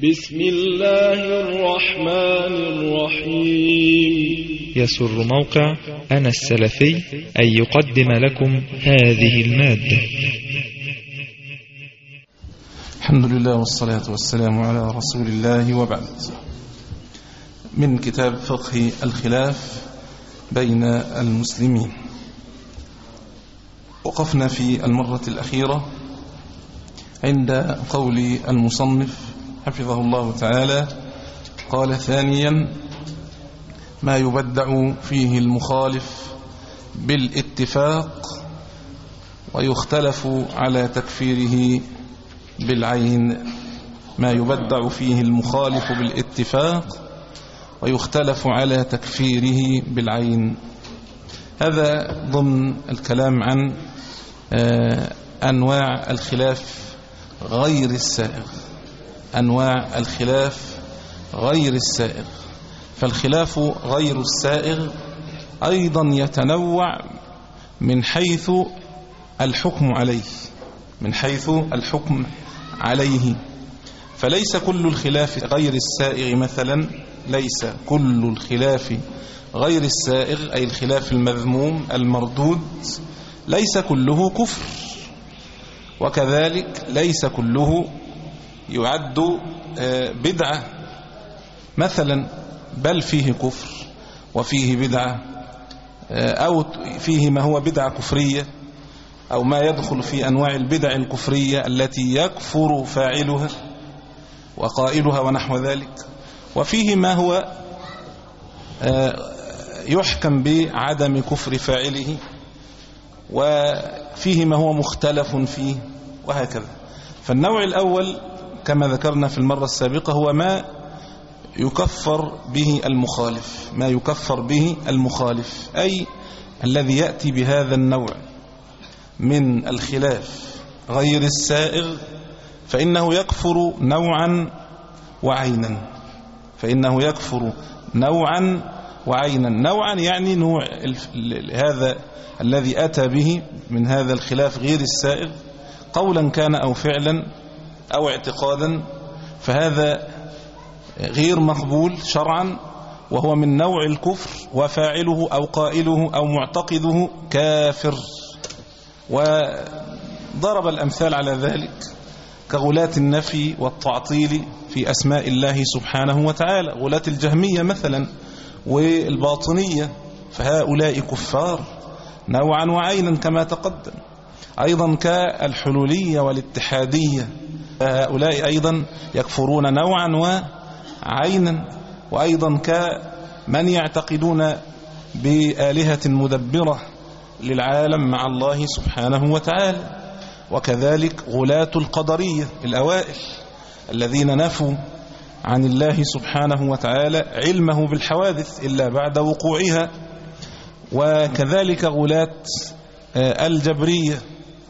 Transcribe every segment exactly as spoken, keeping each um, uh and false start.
بسم الله الرحمن الرحيم. يسر موقع أنا السلفي أن يقدم لكم هذه المادة. الحمد لله والصلاة والسلام على رسول الله، وبعد. من كتاب فقه الخلاف بين المسلمين، وقفنا في المرة الأخيرة عند قول المصنف حفظه الله تعالى، قال: ثانيا ما يبدع فيه المخالف بالاتفاق ويختلف على تكفيره بالعين. ما يبدع فيه المخالف بالاتفاق ويختلف على تكفيره بالعين. هذا ضمن الكلام عن أنواع الخلاف غير السائغ. أنواع الخلاف غير السائغ. فالخلاف غير السائغ أيضا يتنوع من حيث الحكم عليه من حيث الحكم عليه فليس كل الخلاف غير السائغ مثلا ليس كل الخلاف غير السائغ، أي الخلاف المذموم المردود، ليس كله كفر، وكذلك ليس كله يعد بدعة مثلا، بل فيه كفر وفيه بدعة، أو فيه ما هو بدعة كفرية، أو ما يدخل في أنواع البدع الكفرية التي يكفر فاعلها وقائلها ونحو ذلك، وفيه ما هو يحكم بعدم كفر فاعله، وفيه ما هو مختلف فيه، وهكذا. فالنوع الأول كما ذكرنا في المرة السابقة هو ما يكفر به المخالف ما يكفر به المخالف أي الذي يأتي بهذا النوع من الخلاف غير السائغ، فإنه يكفر نوعا وعينا فإنه يكفر نوعا وعينا نوعا يعني نوع هذا الذي أتى به من هذا الخلاف غير السائغ، قولا كان أو فعلا أو اعتقادا، فهذا غير مقبول شرعا، وهو من نوع الكفر، وفاعله أو قائله أو معتقده كافر. وضرب الأمثال على ذلك كغلاة النفي والتعطيل في أسماء الله سبحانه وتعالى، غلاة الجهمية مثلا والباطنية، فهؤلاء كفار نوعا وعينا كما تقدم. أيضا كالحلولية والاتحادية، فهؤلاء أيضا يكفرون نوعا وعينا. وأيضا كمن يعتقدون بآلهة مدبرة للعالم مع الله سبحانه وتعالى. وكذلك غلاة القدرية الأوائل الذين نفوا عن الله سبحانه وتعالى علمه بالحوادث إلا بعد وقوعها. وكذلك غلاة الجبرية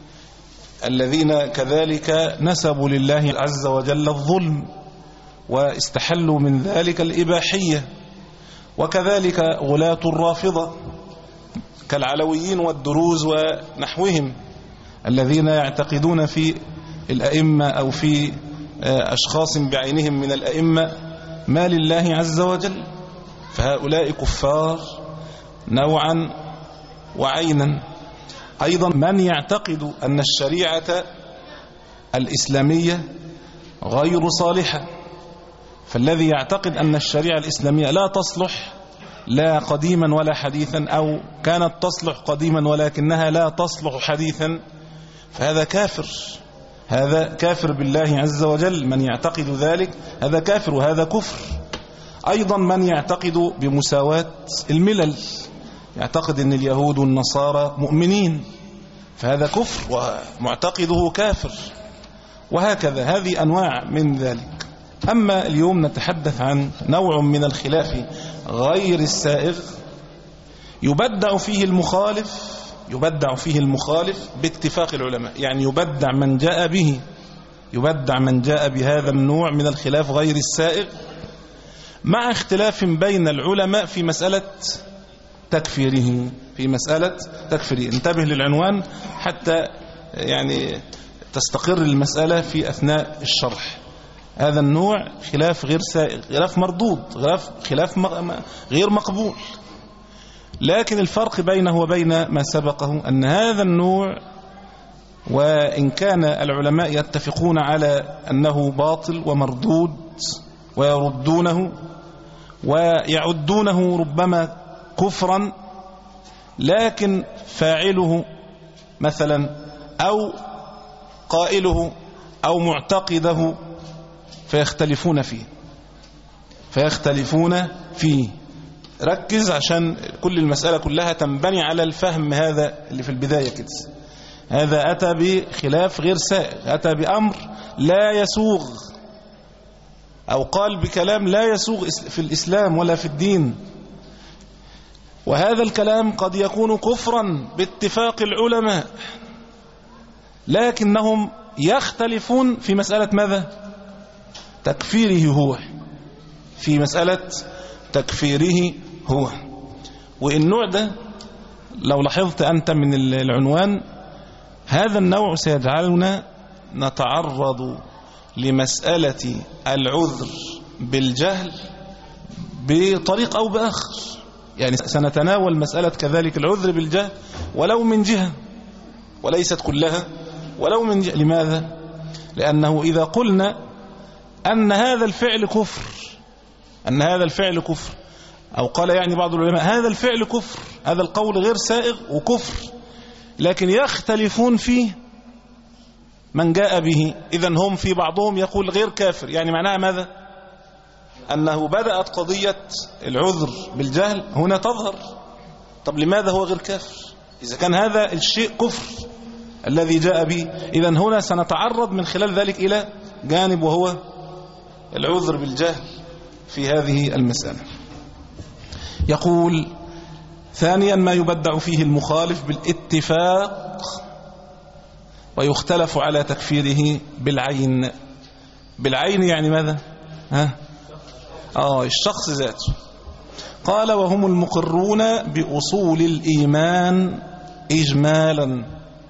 الذين كذلك نسبوا لله عز وجل الظلم واستحلوا من ذلك الإباحية. وكذلك غلاة الرافضة كالعلويين والدروز ونحوهم الذين يعتقدون في الأئمة أو في أشخاص بعينهم من الأئمة ما لله عز وجل، فهؤلاء كفار نوعا وعينا. أيضا من يعتقد أن الشريعة الإسلامية غير صالحة، فالذي يعتقد أن الشريعة الإسلامية لا تصلح لا قديما ولا حديثا، أو كانت تصلح قديما ولكنها لا تصلح حديثا، فهذا كافر هذا كافر بالله عز وجل. من يعتقد ذلك هذا كافر وهذا كفر. أيضا من يعتقد بمساواة الملل، يعتقد أن اليهود والنصارى مؤمنين، فهذا كفر ومعتقده كافر، وهكذا. هذه أنواع من ذلك. أما اليوم نتحدث عن نوع من الخلاف غير السائغ يبدع فيه المخالف يبدع فيه المخالف باتفاق العلماء، يعني يبدع من جاء به يبدع من جاء بهذا النوع من الخلاف غير السائغ، مع اختلاف بين العلماء في مسألة تكفيره في مسألة تكفيره. انتبه للعنوان حتى يعني تستقر المسألة في أثناء الشرح. هذا النوع خلاف غير سائغ، خلاف مردود، خلاف, خلاف غير مقبول. لكن الفرق بينه وبين ما سبقه أن هذا النوع وإن كان العلماء يتفقون على أنه باطل ومردود ويردونه ويعدونه ربما كفرا، لكن فاعله مثلا أو قائله أو معتقده فيختلفون فيه فيختلفون فيه ركز عشان كل المسألة كلها تنبني على الفهم هذا اللي في البداية كده. هذا أتى بخلاف غير سائغ، أتى بأمر لا يسوغ، أو قال بكلام لا يسوغ في الإسلام ولا في الدين، وهذا الكلام قد يكون كفرا باتفاق العلماء، لكنهم يختلفون في مسألة ماذا؟ تكفيره هو، في مسألة تكفيره هو. والنوع ده لو لاحظت أنت من العنوان، هذا النوع سيجعلنا نتعرض لمسألة العذر بالجهل بطريق أو بآخر. يعني سنتناول مسألة كذلك العذر بالجهل ولو من جهة وليست كلها، ولو من جهة. لماذا؟ لأنه إذا قلنا أن هذا الفعل كفر، أن هذا الفعل كفر، أو قال يعني بعض العلماء هذا الفعل كفر، هذا القول غير سائغ وكفر، لكن يختلفون فيه من جاء به، إذن هم في بعضهم يقول غير كافر. يعني معناها ماذا؟ أنه بدأت قضية العذر بالجهل هنا تظهر. طب لماذا هو غير كافر إذا كان هذا الشيء كفر الذي جاء به؟ إذن هنا سنتعرض من خلال ذلك إلى جانب وهو العذر بالجهل في هذه المسألة. يقول ثانيا ما يبدع فيه المخالف بالاتفاق ويختلف على تكفيره بالعين. بالعين يعني ماذا؟ ها؟ آه الشخص ذاته. قال وهم المقرون بأصول الإيمان إجمالا،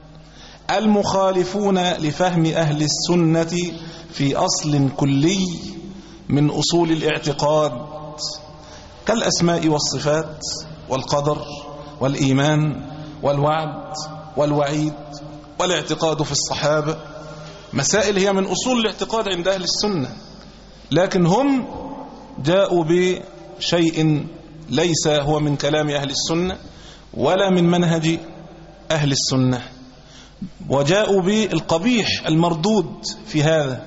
المخالفون لفهم أهل السنة في أصل كلي من أصول الاعتقاد كالأسماء والصفات والقدر والإيمان والوعد والوعيد والاعتقاد في الصحابة. مسائل هي من أصول الاعتقاد عند أهل السنة، لكن هم جاءوا بشيء ليس هو من كلام أهل السنة ولا من منهج أهل السنة، وجاءوا بالقبيح المردود في هذا،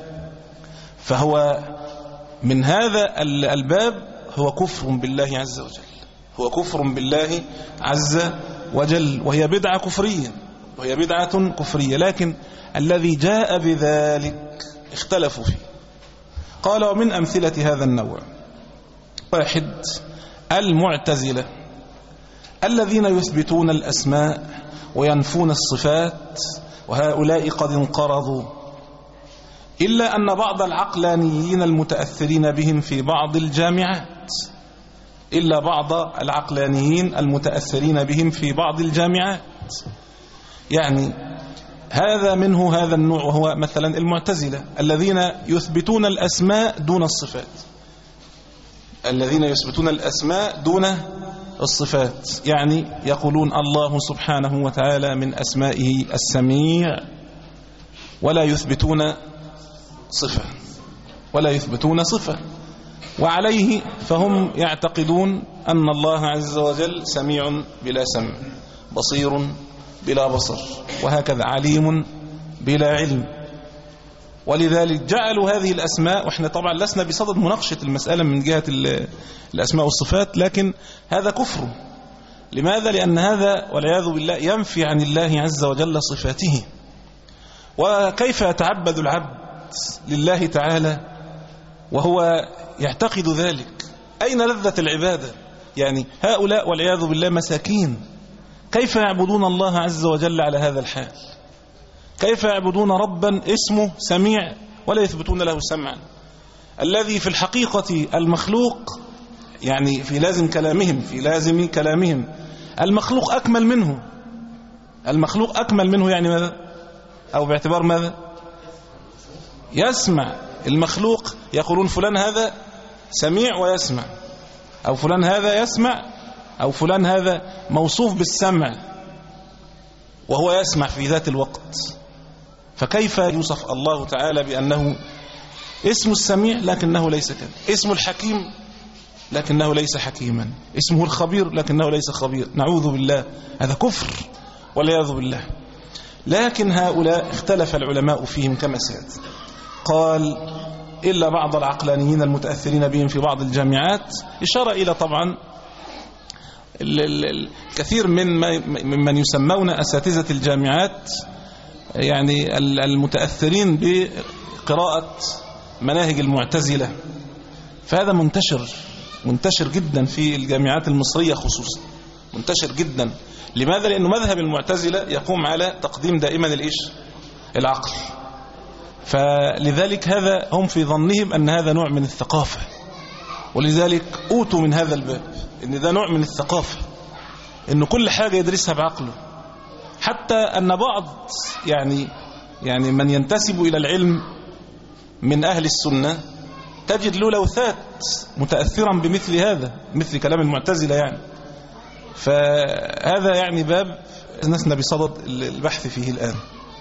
فهو من هذا الباب هو كفر بالله عز وجل، هو كفر بالله عز وجل، وهي بدعة كفرية، وهي بدعة كفرية، لكن الذي جاء بذلك اختلفوا فيه. قال ومن أمثلة هذا النوع: واحد المعتزلة الذين يثبتون الأسماء وينفون الصفات، وهؤلاء قد انقرضوا، إلا أن بعض العقلانيين المتأثرين بهم في بعض الجامعات إلا بعض العقلانيين المتأثرين بهم في بعض الجامعات يعني هذا منه هذا النوع، وهو مثلا المعتزلة الذين يثبتون الأسماء دون الصفات، الذين يثبتون الأسماء دون الصفات، يعني يقولون الله سبحانه وتعالى من أسمائه السميع، ولا يثبتون صفة ولا يثبتون صفة وعليه فهم يعتقدون أن الله عز وجل سميع بلا سمع، بصير بلا بصر، وهكذا عليم بلا علم. ولذلك جعلوا هذه الأسماء، وإحنا طبعا لسنا بصدد مناقشة المسألة من جهة الأسماء والصفات، لكن هذا كفر. لماذا؟ لأن هذا والعياذ بالله ينفي عن الله عز وجل صفاته. وكيف يتعبد العبد لله تعالى وهو يعتقد ذلك؟ أين لذة العبادة؟ يعني هؤلاء والعياذ بالله مساكين، كيف يعبدون الله عز وجل على هذا الحال؟ كيف يعبدون ربا اسمه سميع ولا يثبتون له سمعا، الذي في الحقيقة المخلوق، يعني في لازم كلامهم في لازم كلامهم المخلوق أكمل منه، المخلوق أكمل منه يعني ماذا؟ أو باعتبار ماذا؟ يسمع المخلوق يقولون فلان هذا سميع ويسمع، أو فلان هذا يسمع، أو فلان هذا موصوف بالسمع وهو يسمع في ذات الوقت. فكيف يوصف الله تعالى بأنه اسم السميع لكنه ليس كذا، اسم الحكيم لكنه ليس حكيما، اسمه الخبير لكنه ليس خبير؟ نعوذ بالله، هذا كفر والعياذ بالله. لكن هؤلاء اختلف العلماء فيهم كما سيأتي. قال إلا بعض العقلانيين المتأثرين بهم في بعض الجامعات، إشارة إلى طبعا الكثير من ممن يسمون أساتذة الجامعات، يعني المتأثرين بقراءة مناهج المعتزلة، فهذا منتشر منتشر جدا في الجامعات المصرية خصوصا، منتشر جدا. لماذا؟ لأنه مذهب المعتزلة يقوم على تقديم دائما الإيش؟ العقل. فلذلك هذا هم في ظنهم أن هذا نوع من الثقافة، ولذلك أوتوا من هذا الباب أن ده نوع من الثقافة، أن كل حاجة يدرسها بعقله. حتى أن بعض يعني يعني من ينتسب إلى العلم من أهل السنة تجد له لوثات متأثرا بمثل هذا، مثل كلام المعتزلة يعني. فهذا يعني باب لسنا بصدد البحث فيه الآن.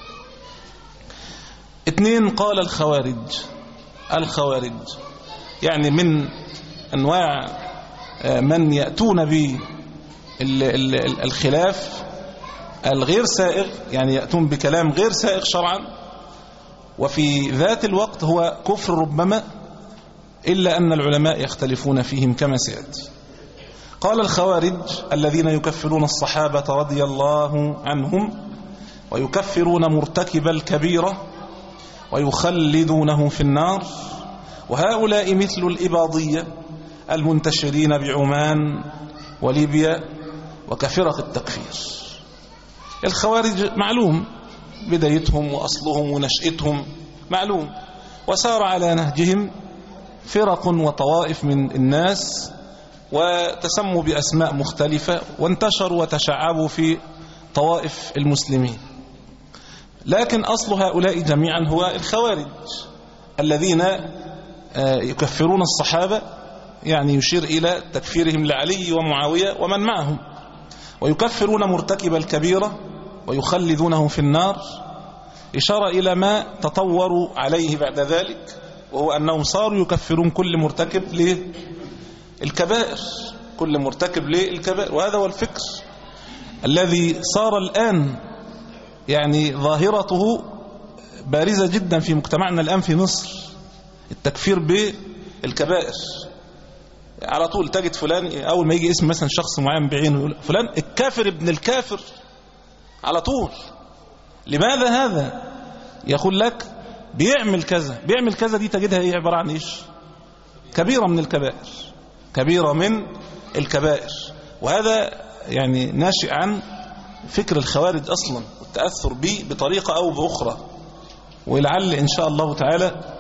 اثنين، قال الخوارج. الخوارج يعني من أنواع من يأتون بالخلاف الغير سائغ، يعني يأتون بكلام غير سائغ شرعا وفي ذات الوقت هو كفر ربما، إلا أن العلماء يختلفون فيهم كما سيأتي. قال الخوارج الذين يكفرون الصحابة رضي الله عنهم ويكفرون مرتكب الكبيرة ويخلدونه في النار، وهؤلاء مثل الإباضية المنتشرين بعمان وليبيا وكفرق التكفير. الخوارج معلوم بدايتهم وأصلهم ونشأتهم معلوم، وسار على نهجهم فرق وطوائف من الناس وتسموا بأسماء مختلفة وانتشروا وتشعبوا في طوائف المسلمين. لكن أصل هؤلاء جميعا هو الخوارج الذين يكفرون الصحابة، يعني يشير إلى تكفيرهم لعلي ومعاوية ومن معهم، ويكفرون مرتكب الكبيرة ويخلدونه في النار، إشارة إلى ما تطوروا عليه بعد ذلك، وهو أنهم صاروا يكفرون كل مرتكب للكبائر، كل مرتكب للكبائر. وهذا هو الفكر الذي صار الآن يعني ظاهرته بارزة جدا في مجتمعنا الآن في مصر، التكفير بالكبائر. على طول تجد فلان أول ما يجي اسم مثلا شخص معين بعينه يقول فلان الكافر ابن الكافر على طول. لماذا هذا؟ يقول لك بيعمل كذا بيعمل كذا، دي تجدها ايه؟ عبارة عن ايش؟ كبيرة من الكبائر، كبيرة من الكبائر. وهذا يعني ناشئ عن فكر الخوارج أصلا والتأثر به بطريقة أو بأخرى. ولعل إن شاء الله تعالى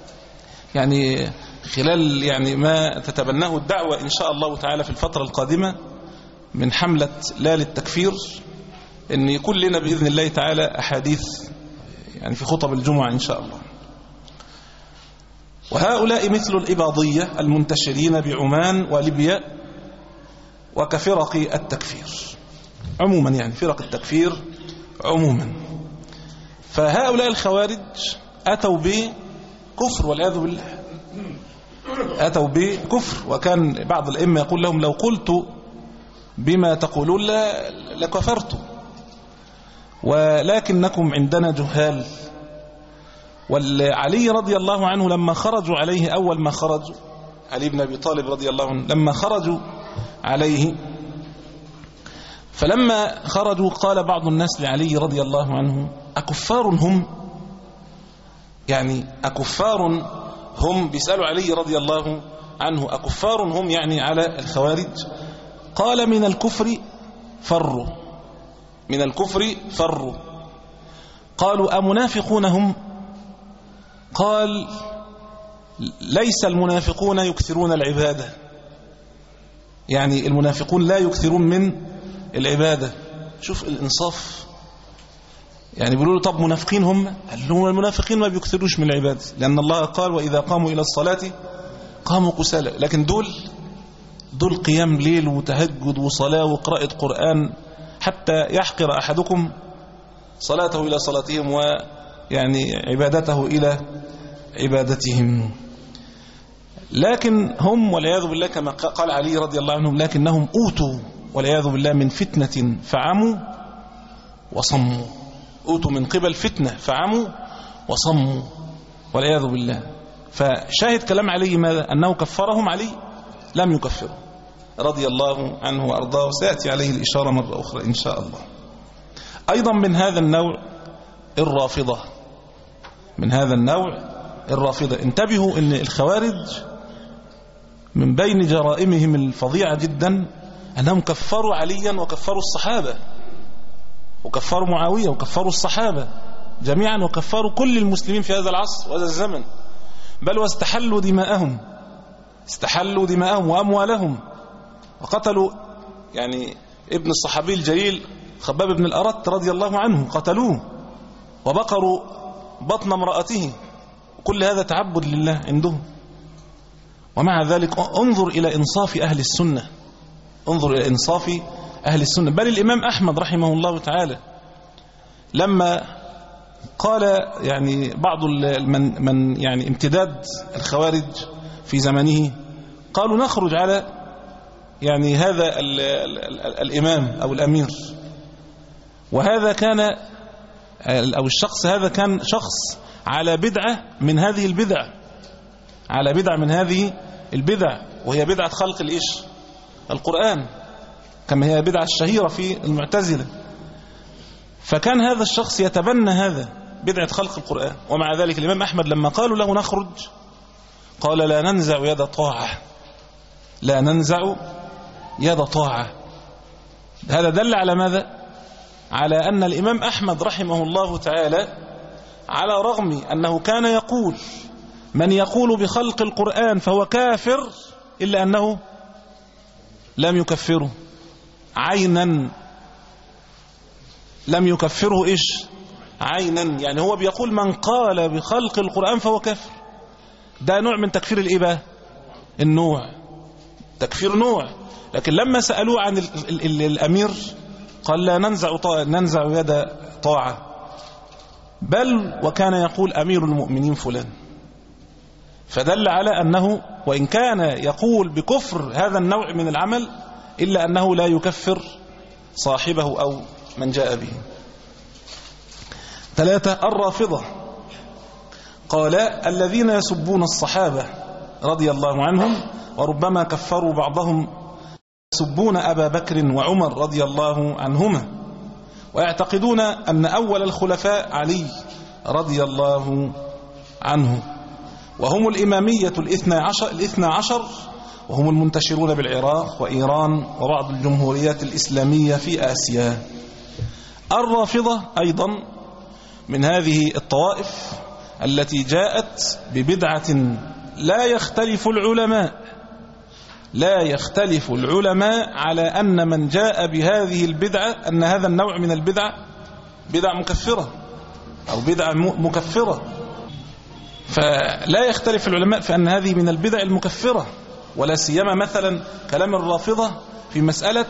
يعني خلال يعني ما تتبناه الدعوة إن شاء الله تعالى في الفترة القادمة من حملة لا للتكفير، أن يكون لنا بإذن الله تعالى أحاديث يعني في خطب الجمعة إن شاء الله. وهؤلاء مثل الإباضية المنتشرين بعمان وليبيا وكفرق التكفير عموما، يعني فرق التكفير عموما. فهؤلاء الخوارج أتوا بكفر والعياذ بالله، أتوا بكفر. وكان بعض الأئمة يقول لهم لو قلت بما تقولون لكفرت، ولكنكم عندنا جهال. وعلي رضي الله عنه لما خرجوا عليه، أول ما خرجوا علي بن أبي طالب رضي الله عنه لما خرجوا عليه، فلما خرجوا قال بعض الناس لعلي رضي الله عنه أكفار هم؟ يعني أكفار هم؟ بيسألوا علي رضي الله عنه أكفار هم يعني على الخوارج؟ قال من الكفر فروا، من الكفر فروا. قالوا أمنافقون هم؟ قال ليس المنافقون يكثرون العبادة، يعني المنافقون لا يكثرون من العبادة. شوف الإنصاف، يعني بيقولوا له طب منافقين هم؟ قال لهم المنافقين ما بيكثروش من العبادة، لأن الله قال وإذا قاموا إلى الصلاة قاموا كسالى. لكن دول دول قيام ليل وتهجد وصلاة وقراءة قرآن، حتى يحقر أحدكم صلاته إلى صلاتهم ويعني عبادته إلى عبادتهم. لكن هم والعياذ بالله كما قال علي رضي الله عنهم لكنهم أوتوا والعياذ بالله من فتنة فعموا وصموا. أوتوا من قبل فتنة فعموا وصموا والعياذ بالله. فشاهد كلام علي ماذا؟ أنه كفرهم. علي لم يكفره رضي الله عنه وأرضاه، وسيأتي عليه الإشارة مرة أخرى إن شاء الله. أيضا من هذا النوع الرافضة، من هذا النوع الرافضة. انتبهوا أن الخوارج من بين جرائمهم الفظيعة جدا أنهم كفروا عليا وكفروا الصحابة وكفروا معاوية وكفروا الصحابة جميعا وكفروا كل المسلمين في هذا العصر وهذا الزمن، بل واستحلوا دماءهم استحلوا دماءهم وأموالهم، وقتلوا يعني ابن الصحابي الجليل خباب بن الأرت رضي الله عنه، قتلوه وبقروا بطن امرأته، وكل هذا تعبد لله عندهم. ومع ذلك انظر إلى إنصاف أهل السنة، انظر إلى إنصاف أهل السنة. بل الإمام أحمد رحمه الله تعالى لما قال يعني بعض من, من يعني امتداد الخوارج في زمنه قالوا نخرج على يعني هذا ال ال ال الإمام أو الأمير، وهذا كان أو الشخص هذا كان شخص على بدعة من هذه البدع، على بدعة من هذه البدع، وهي بدعة خلق الإيش القرآن، كما هي بدعة الشهيرة في المعتزلة. فكان هذا الشخص يتبنى هذا بدعة خلق القرآن. ومع ذلك الإمام أحمد لما قالوا له نخرج قال لا ننزع يد طاعة، لا ننزع يد طاعة. هذا دل على ماذا؟ على أن الإمام أحمد رحمه الله تعالى على رغم أنه كان يقول من يقول بخلق القرآن فهو كافر، إلا أنه لم يكفره عينا، لم يكفره إيش عينا. يعني هو بيقول من قال بخلق القرآن فهو كافر. ده نوع من تكفير الإباء، النوع تكفير نوع. لكن لما سألوه عن ال ال ال الأمير قال لا ننزع, ننزع يد طاعة، بل وكان يقول أمير المؤمنين فلان. فدل على أنه وإن كان يقول بكفر هذا النوع من العمل إلا أنه لا يكفر صاحبه أو من جاء به. ثلاثة الرافضة. قال الذين يسبون الصحابة رضي الله عنهم وربما كفروا بعضهم، يسبون أبا بكر وعمر رضي الله عنهما، ويعتقدون أن أول الخلفاء علي رضي الله عنه، وهم الإمامية الاثنى عشر, الاثنى عشر وهم المنتشرون بالعراق وإيران وبعض الجمهوريات الإسلامية في آسيا. الرافضة أيضا من هذه الطوائف التي جاءت ببدعة لا يختلف العلماء لا يختلف العلماء على أن من جاء بهذه البدعة أن هذا النوع من البدع بدع مكفرة أو بدعة مكفرة. فلا يختلف العلماء في أن هذه من البدع المكفرة، ولا سيما مثلا كلام الرافضة في مسألة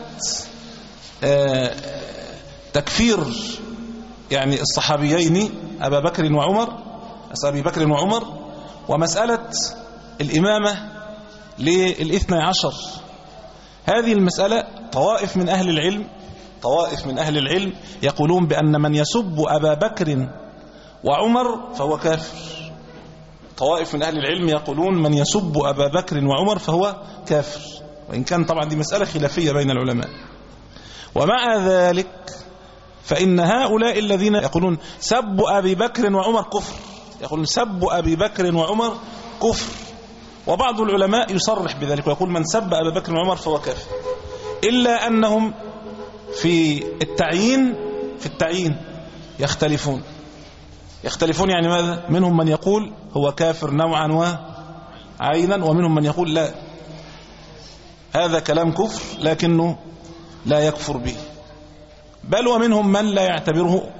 تكفير يعني الصحابيين أبا بكر وعمر أبي بكر وعمر، ومسألة الإمامة للاثنى عشر. هذه المسألة طوائف من أهل العلم طوائف من أهل العلم يقولون بأن من يسب أبا بكر وعمر فهو كافر. طوائف من أهل العلم يقولون من يسب أبا بكر وعمر فهو كافر، وإن كان طبعا دي مسألة خلافية بين العلماء. ومع ذلك فإن هؤلاء الذين يقولون سب أبي بكر وعمر كفر، يقولون سب أبي بكر وعمر كفر، وبعض العلماء يصرح بذلك ويقول من سب أبا بكر وعمر فهو كافر، إلا أنهم في التعيين في التعيين يختلفون يختلفون يعني ماذا؟ منهم من يقول هو كافر نوعا وعينا، ومنهم من يقول لا، هذا كلام كفر لكنه لا يكفر به، بل ومنهم من لا يعتبره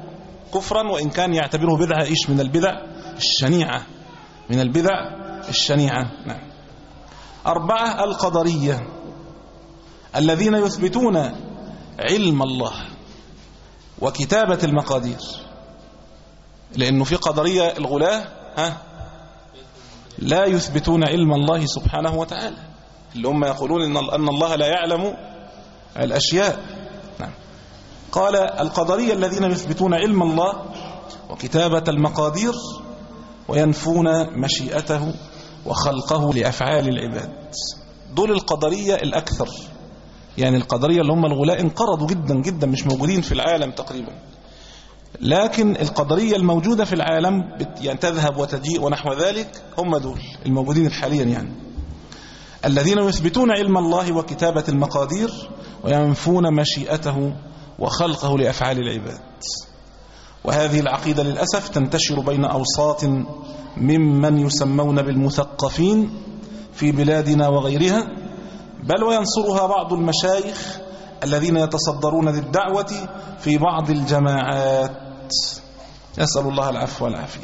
كفرا، وإن كان يعتبره بدعة إيش من البدع الشنيعة، من البدع الشنيعة. نعم. أربعة القدرية الذين يثبتون علم الله وكتابة المقادير، لأنه في قدرية الغلاة ها لا يثبتون علم الله سبحانه وتعالى، اللي هم يقولون أن الله لا يعلم الأشياء. نعم. قال القدرية الذين يثبتون علم الله وكتابة المقادير وينفون مشيئته وخلقه لأفعال العباد. دول القدرية الأكثر، يعني القدرية اللي هم الغلاء انقرضوا جدا جدا، مش موجودين في العالم تقريبا. لكن القدرية الموجودة في العالم يعني تذهب وتجيء ونحو ذلك، هم دول الموجودين حاليا، يعني الذين يثبتون علم الله وكتابة المقادير وينفون مشيئته وخلقه لأفعال العباد. وهذه العقيدة للأسف تنتشر بين أوساط ممن يسمون بالمثقفين في بلادنا وغيرها، بل وينصرها بعض المشايخ الذين يتصدرون للدعوة في بعض الجماعات، نسأل الله العفو والعافية.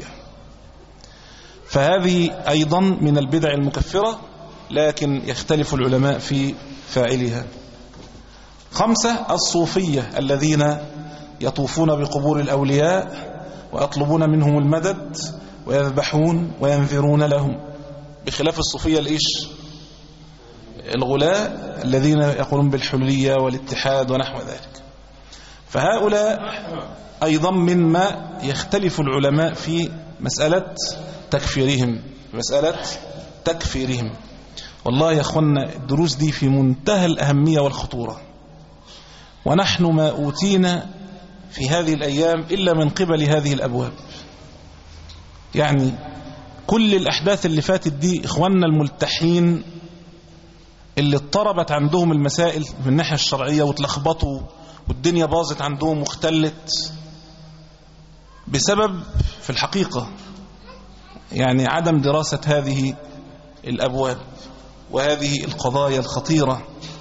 فهذه أيضا من البدع المكفرة، لكن يختلف العلماء في فاعلها. خمسة الصوفية الذين يطوفون بقبور الأولياء ويطلبون منهم المدد ويذبحون وينذرون لهم، بخلاف الصوفية الإيش الغلاة الذين يقولون بالحلية والاتحاد ونحو ذلك. فهؤلاء أيضا مما يختلف العلماء في مسألة تكفيرهم، مسألة تكفيرهم. والله يا أخوانا الدروس دي في منتهى الأهمية والخطورة، ونحن ما أوتينا في هذه الأيام إلا من قبل هذه الأبواب. يعني كل الأحداث اللي فاتت دي إخواننا الملتحين اللي اضطربت عندهم المسائل من الناحية الشرعية وتلخبطوا والدنيا باظت عندهم واختلت بسبب في الحقيقة يعني عدم دراسة هذه الأبواب وهذه القضايا الخطيرة.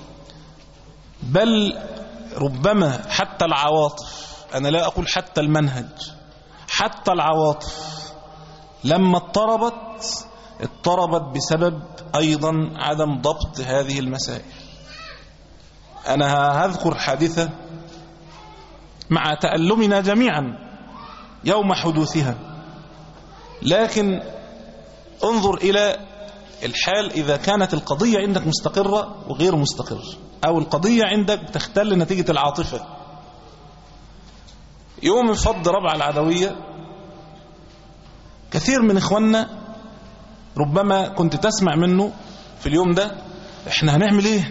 بل ربما حتى العواطف، أنا لا أقول حتى المنهج، حتى العواطف لما اضطربت اضطربت بسبب أيضا عدم ضبط هذه المسائل. أنا هذكر حادثة مع تألمنا جميعا يوم حدوثها، لكن انظر إلى الحال إذا كانت القضية عندك مستقرة وغير مستقرة، أو القضية عندك تختل نتيجة العاطفة. يوم فض ربع العدوية كثير من إخواننا ربما كنت تسمع منه في اليوم ده احنا هنعمل ايه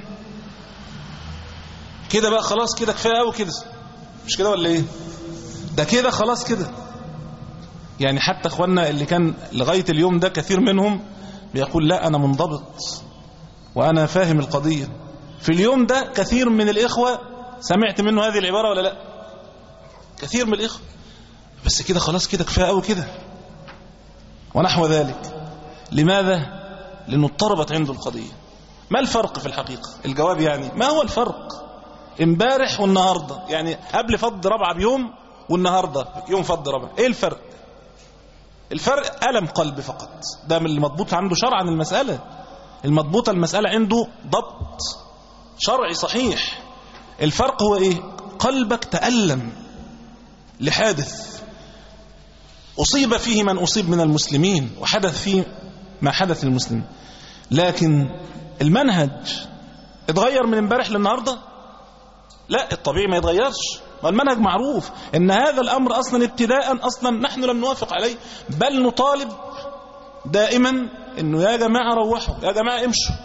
كده بقى، خلاص كده كفاية قوي كده، مش كده ولا ايه؟ ده كده خلاص كده. يعني حتى اخواننا اللي كان لغاية اليوم ده كثير منهم بيقول لا انا منضبط وانا فاهم القضية. في اليوم ده كثير من الاخوة سمعت منه هذه العبارة ولا لا؟ كثير من الاخوة بس كده خلاص كده كفاية قوي كده ونحو ذلك. لماذا؟ لأنه اضطربت عنده القضية. ما الفرق في الحقيقة؟ الجواب يعني ما هو الفرق امبارح والنهاردة؟ يعني قبل فض ربعة بيوم والنهاردة يوم فض ربعة، ايه الفرق؟ الفرق ألم قلب فقط، ده من اللي مضبوط عنده شرعا المسألة، المضبوطة المسألة عنده ضبط شرعي صحيح. الفرق هو ايه؟ قلبك تألم لحادث أصيب فيه من أصيب من المسلمين وحدث فيه ما حدث للمسلمين، لكن المنهج اتغير من امبارح للنهارده؟ لا، الطبيعي ما يتغيرش، والمنهج معروف ان هذا الامر اصلا ابتداء اصلا نحن لم نوافق عليه، بل نطالب دائما انه يا جماعه روحوا، يا جماعه امشوا،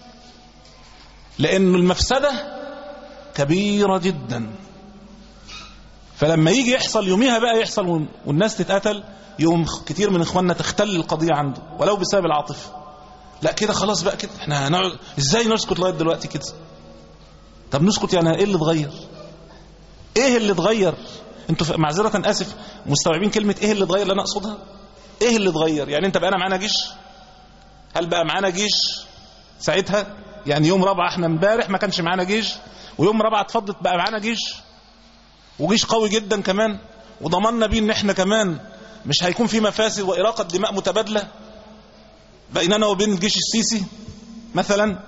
لان المفسده كبيره جدا. فلما يجي يحصل يوميها بقى يحصل والناس تتقتل، يوم كتير من اخواننا تختل القضية عنده ولو بسبب العاطفة. لا كده خلاص بقى كده احنا هنقعد ازاي نسكت لغاية دلوقتي كده؟ طب نسكت يعني ايه اللي اتغير؟ ايه اللي اتغير؟ انتوا معذرة اسف مستوعبين كلمة ايه اللي اتغير اللي انا اقصدها؟ ايه اللي اتغير؟ يعني انت بقى معانا جيش؟ هل بقى معانا جيش ساعتها؟ يعني يوم رابعة احنا امبارح ما كانش معانا جيش، ويوم رابعة اتفضت بقى معانا جيش، وجيش قوي جدا كمان، وضمننا بيه ان احنا كمان مش هيكون في مفاسد وإراقة دماء متبادلة بيننا وبين الجيش السيسي مثلا.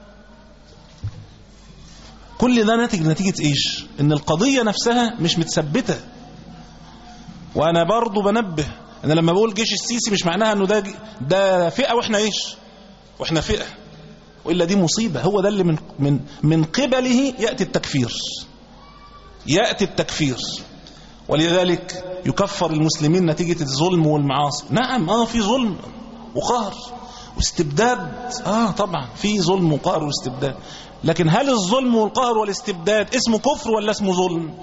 كل ده ناتج نتيجة ايش؟ ان القضية نفسها مش متثبتة. وانا برضو بنبه ان لما بقول جيش السيسي مش معناها انه ده ده فئة واحنا ايش واحنا فئة، وإلا دي مصيبة. هو ده اللي من من من قبله يأتي التكفير، يأتي التكفير. ولذلك يكفر المسلمين نتيجة الظلم والمعاصي. نعم اه في ظلم وقهر واستبداد، اه طبعا في ظلم وقهر واستبداد، لكن هل الظلم والقهر والاستبداد اسمه كفر ولا اسمه ظلم؟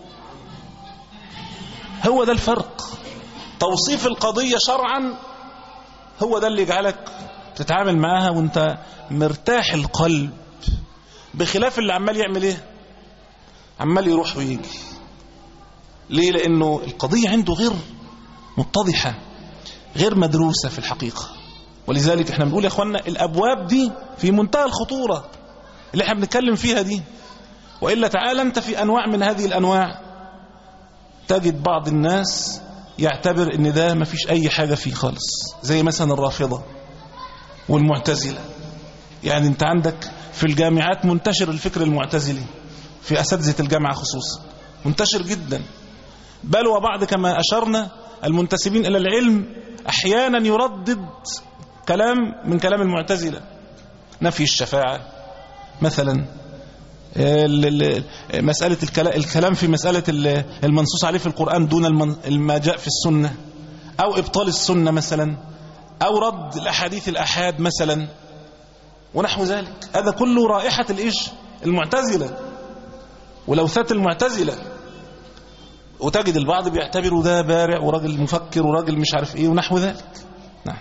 هو ده الفرق. توصيف القضية شرعا هو ده اللي يجعلك تتعامل معاها وانت مرتاح القلب، بخلاف اللي عمال يعمل ايه، عمال يروح ويجي. ليه؟ لانه القضية عنده غير متضحة، غير مدروسة في الحقيقة. ولذلك احنا بنقول يا اخوانا الابواب دي في منتهى الخطورة اللي احنا بنتكلم فيها دي. وإلا تعالى انت في انواع من هذه الانواع تجد بعض الناس يعتبر ان ده ما فيش اي حاجة فيه خالص، زي مثلا الرافضة والمعتزلة. يعني انت عندك في الجامعات منتشر الفكر المعتزلي، في اساتذة الجامعة خصوصا منتشر جدا. بل وبعض كما اشرنا المنتسبين الى العلم احيانا يردد كلام من كلام المعتزلة، نفي الشفاعة مثلا، مسألة الكلام في مسألة المنصوص عليه في القرآن دون ما جاء في السنة، أو إبطال السنة مثلا، أو رد الأحاديث الأحاد مثلا ونحو ذلك. هذا كله رائحة الإيش المعتزلة ولوثات المعتزلة. وتجد البعض بيعتبروا ده بارع وراجل مفكر وراجل مش عارف إيه ونحو ذلك. نعم.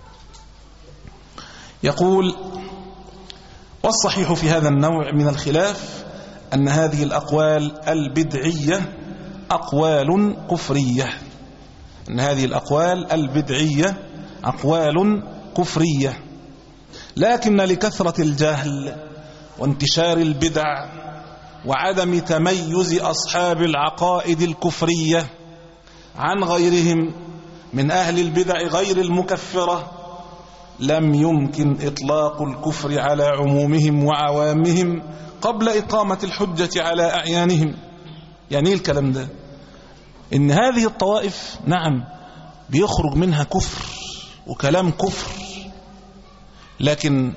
يقول: والصحيح في هذا النوع من الخلاف أن هذه الأقوال البدعية أقوال كفرية، أن هذه الأقوال البدعية أقوال كفرية، لكن لكثرة الجهل وانتشار البدع وعدم تميز أصحاب العقائد الكفرية عن غيرهم من أهل البدع غير المكفرة لم يمكن إطلاق الكفر على عمومهم وعوامهم قبل إقامة الحجة على أعيانهم. يعني إيه الكلام ده؟ إن هذه الطوائف نعم بيخرج منها كفر وكلام كفر، لكن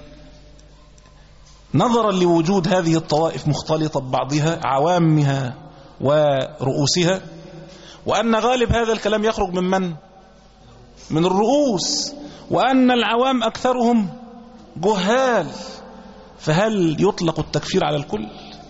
نظرا لوجود هذه الطوائف مختلطة ببعضها عوامها ورؤوسها، وأن غالب هذا الكلام يخرج من من؟ من الرؤوس، وأن العوام أكثرهم جهال، فهل يطلق التكفير على الكل؟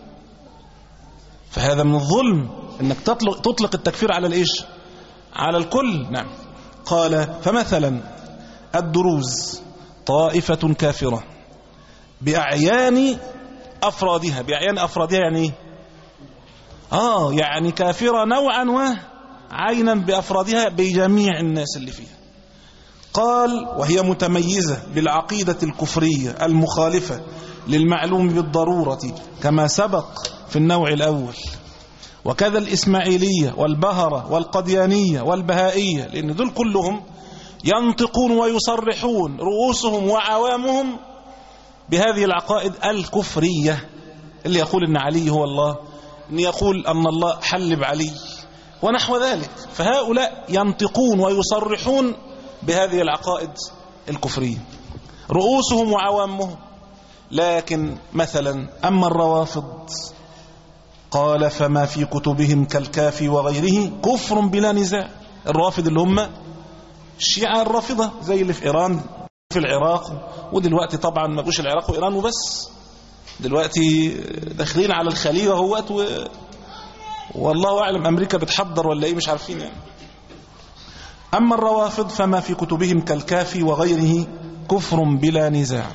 فهذا من الظلم أنك تطلق, تطلق التكفير على الإيش؟ على الكل. نعم. قال: فمثلا الدروز طائفة كافرة بأعيان أفرادها. بأعيان أفرادها يعني إيه؟ آه يعني كافرة نوعا وعينا بأفرادها بجميع الناس اللي فيها. قال: وهي متميزة بالعقيدة الكفرية المخالفة للمعلوم بالضرورة كما سبق في النوع الأول، وكذا الإسماعيلية والبهرة والقديانية والبهائية، لأن دول كلهم ينطقون ويصرحون رؤوسهم وعوامهم بهذه العقائد الكفرية، اللي يقول إن علي هو الله، إن يقول أن الله حلب علي ونحو ذلك. فهؤلاء ينطقون ويصرحون بهذه العقائد الكفرية رؤوسهم وعوامهم. لكن مثلا أما الروافض قال: فما في كتبهم كالكافي وغيره كفر بلا نزاع. الروافض اللي هم الشيعة الرافضة زي اللي في إيران في العراق، ودلوقتي طبعا ما بقوش العراق وإيران وبس، دلوقتي داخلين على الخليج اهوت و... والله أعلم أمريكا بتحضر ولا إيه مش عارفين يعني. أما الروافض فما في كتبهم كالكافي وغيره كفر بلا نزاع،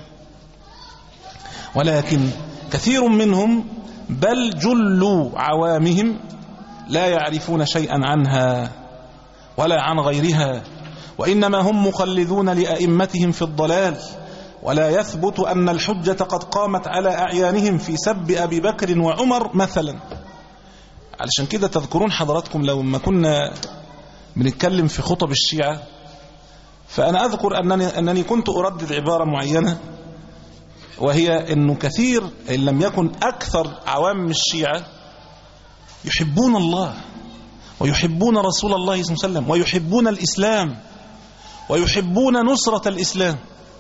ولكن كثير منهم بل جل عوامهم لا يعرفون شيئا عنها ولا عن غيرها، وإنما هم مقلدون لأئمتهم في الضلال، ولا يثبت أن الحجة قد قامت على أعيانهم في سب أبي بكر وعمر مثلا. علشان كده تذكرون حضراتكم لو ما كنا بنتكلم في خطب الشيعة، فأنا أذكر أنني, أنني كنت أردد عبارة معينة، وهي أنه كثير إن لم يكن أكثر عوام الشيعة يحبون الله ويحبون رسول الله صلى الله عليه وسلم ويحبون الإسلام ويحبون نصرة الإسلام،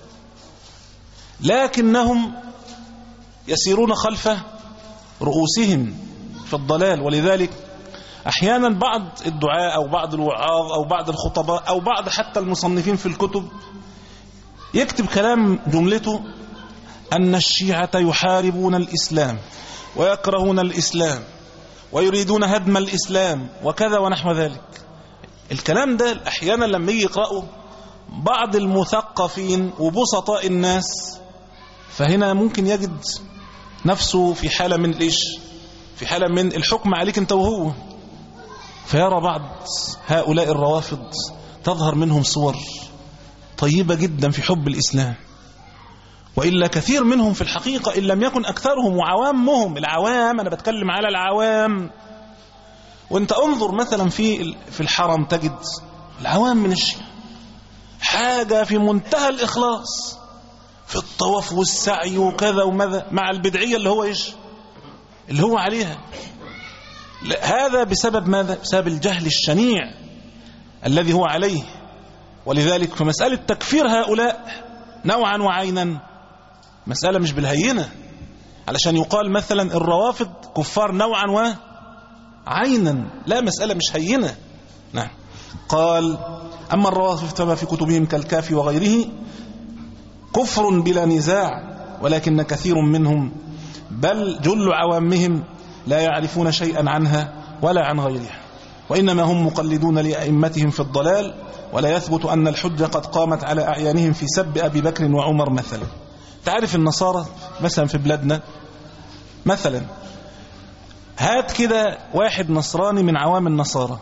لكنهم يسيرون خلف رؤوسهم في الضلال. ولذلك أحيانا بعض الدعاء أو بعض الوعاظ أو بعض الخطباء أو بعض حتى المصنفين في الكتب يكتب كلام جملته أن الشيعة يحاربون الإسلام ويكرهون الإسلام ويريدون هدم الإسلام وكذا ونحو ذلك. الكلام ده أحيانا لما يجي يقرأه بعض المثقفين وبسطاء الناس، فهنا ممكن يجد نفسه في حالة من الإيش؟ في حالة من الحكم عليك أنت وهو، فيرى بعض هؤلاء الروافض تظهر منهم صور طيبة جدا في حب الإسلام، وإلا كثير منهم في الحقيقة إن لم يكن أكثرهم وعوامهم، العوام أنا بتكلم على العوام، وانت انظر مثلا في في الحرم تجد العوام من الشيعة حاجة في منتهى الإخلاص في الطواف والسعي وكذا وماذا، مع البدعية اللي هو إيش اللي هو عليها. هذا بسبب ماذا؟ بسبب الجهل الشنيع الذي هو عليه. ولذلك في مسألة تكفير هؤلاء نوعا وعينا مسألة مش بالهينة، علشان يقال مثلا الروافض كفار نوعا وعينا، لا، مسألة مش هينة. نعم. قال أما الروافض فما في كتبهم كالكافي وغيره كفر بلا نزاع، ولكن كثير منهم بل جل عوامهم لا يعرفون شيئا عنها ولا عن غيرها، وإنما هم مقلدون لأئمتهم في الضلال، ولا يثبت أن الحجة قد قامت على أعيانهم في سب أبي بكر وعمر مثلا. تعرف النصارى مثلا في بلادنا مثلا، هات كده واحد نصراني من عوام النصارى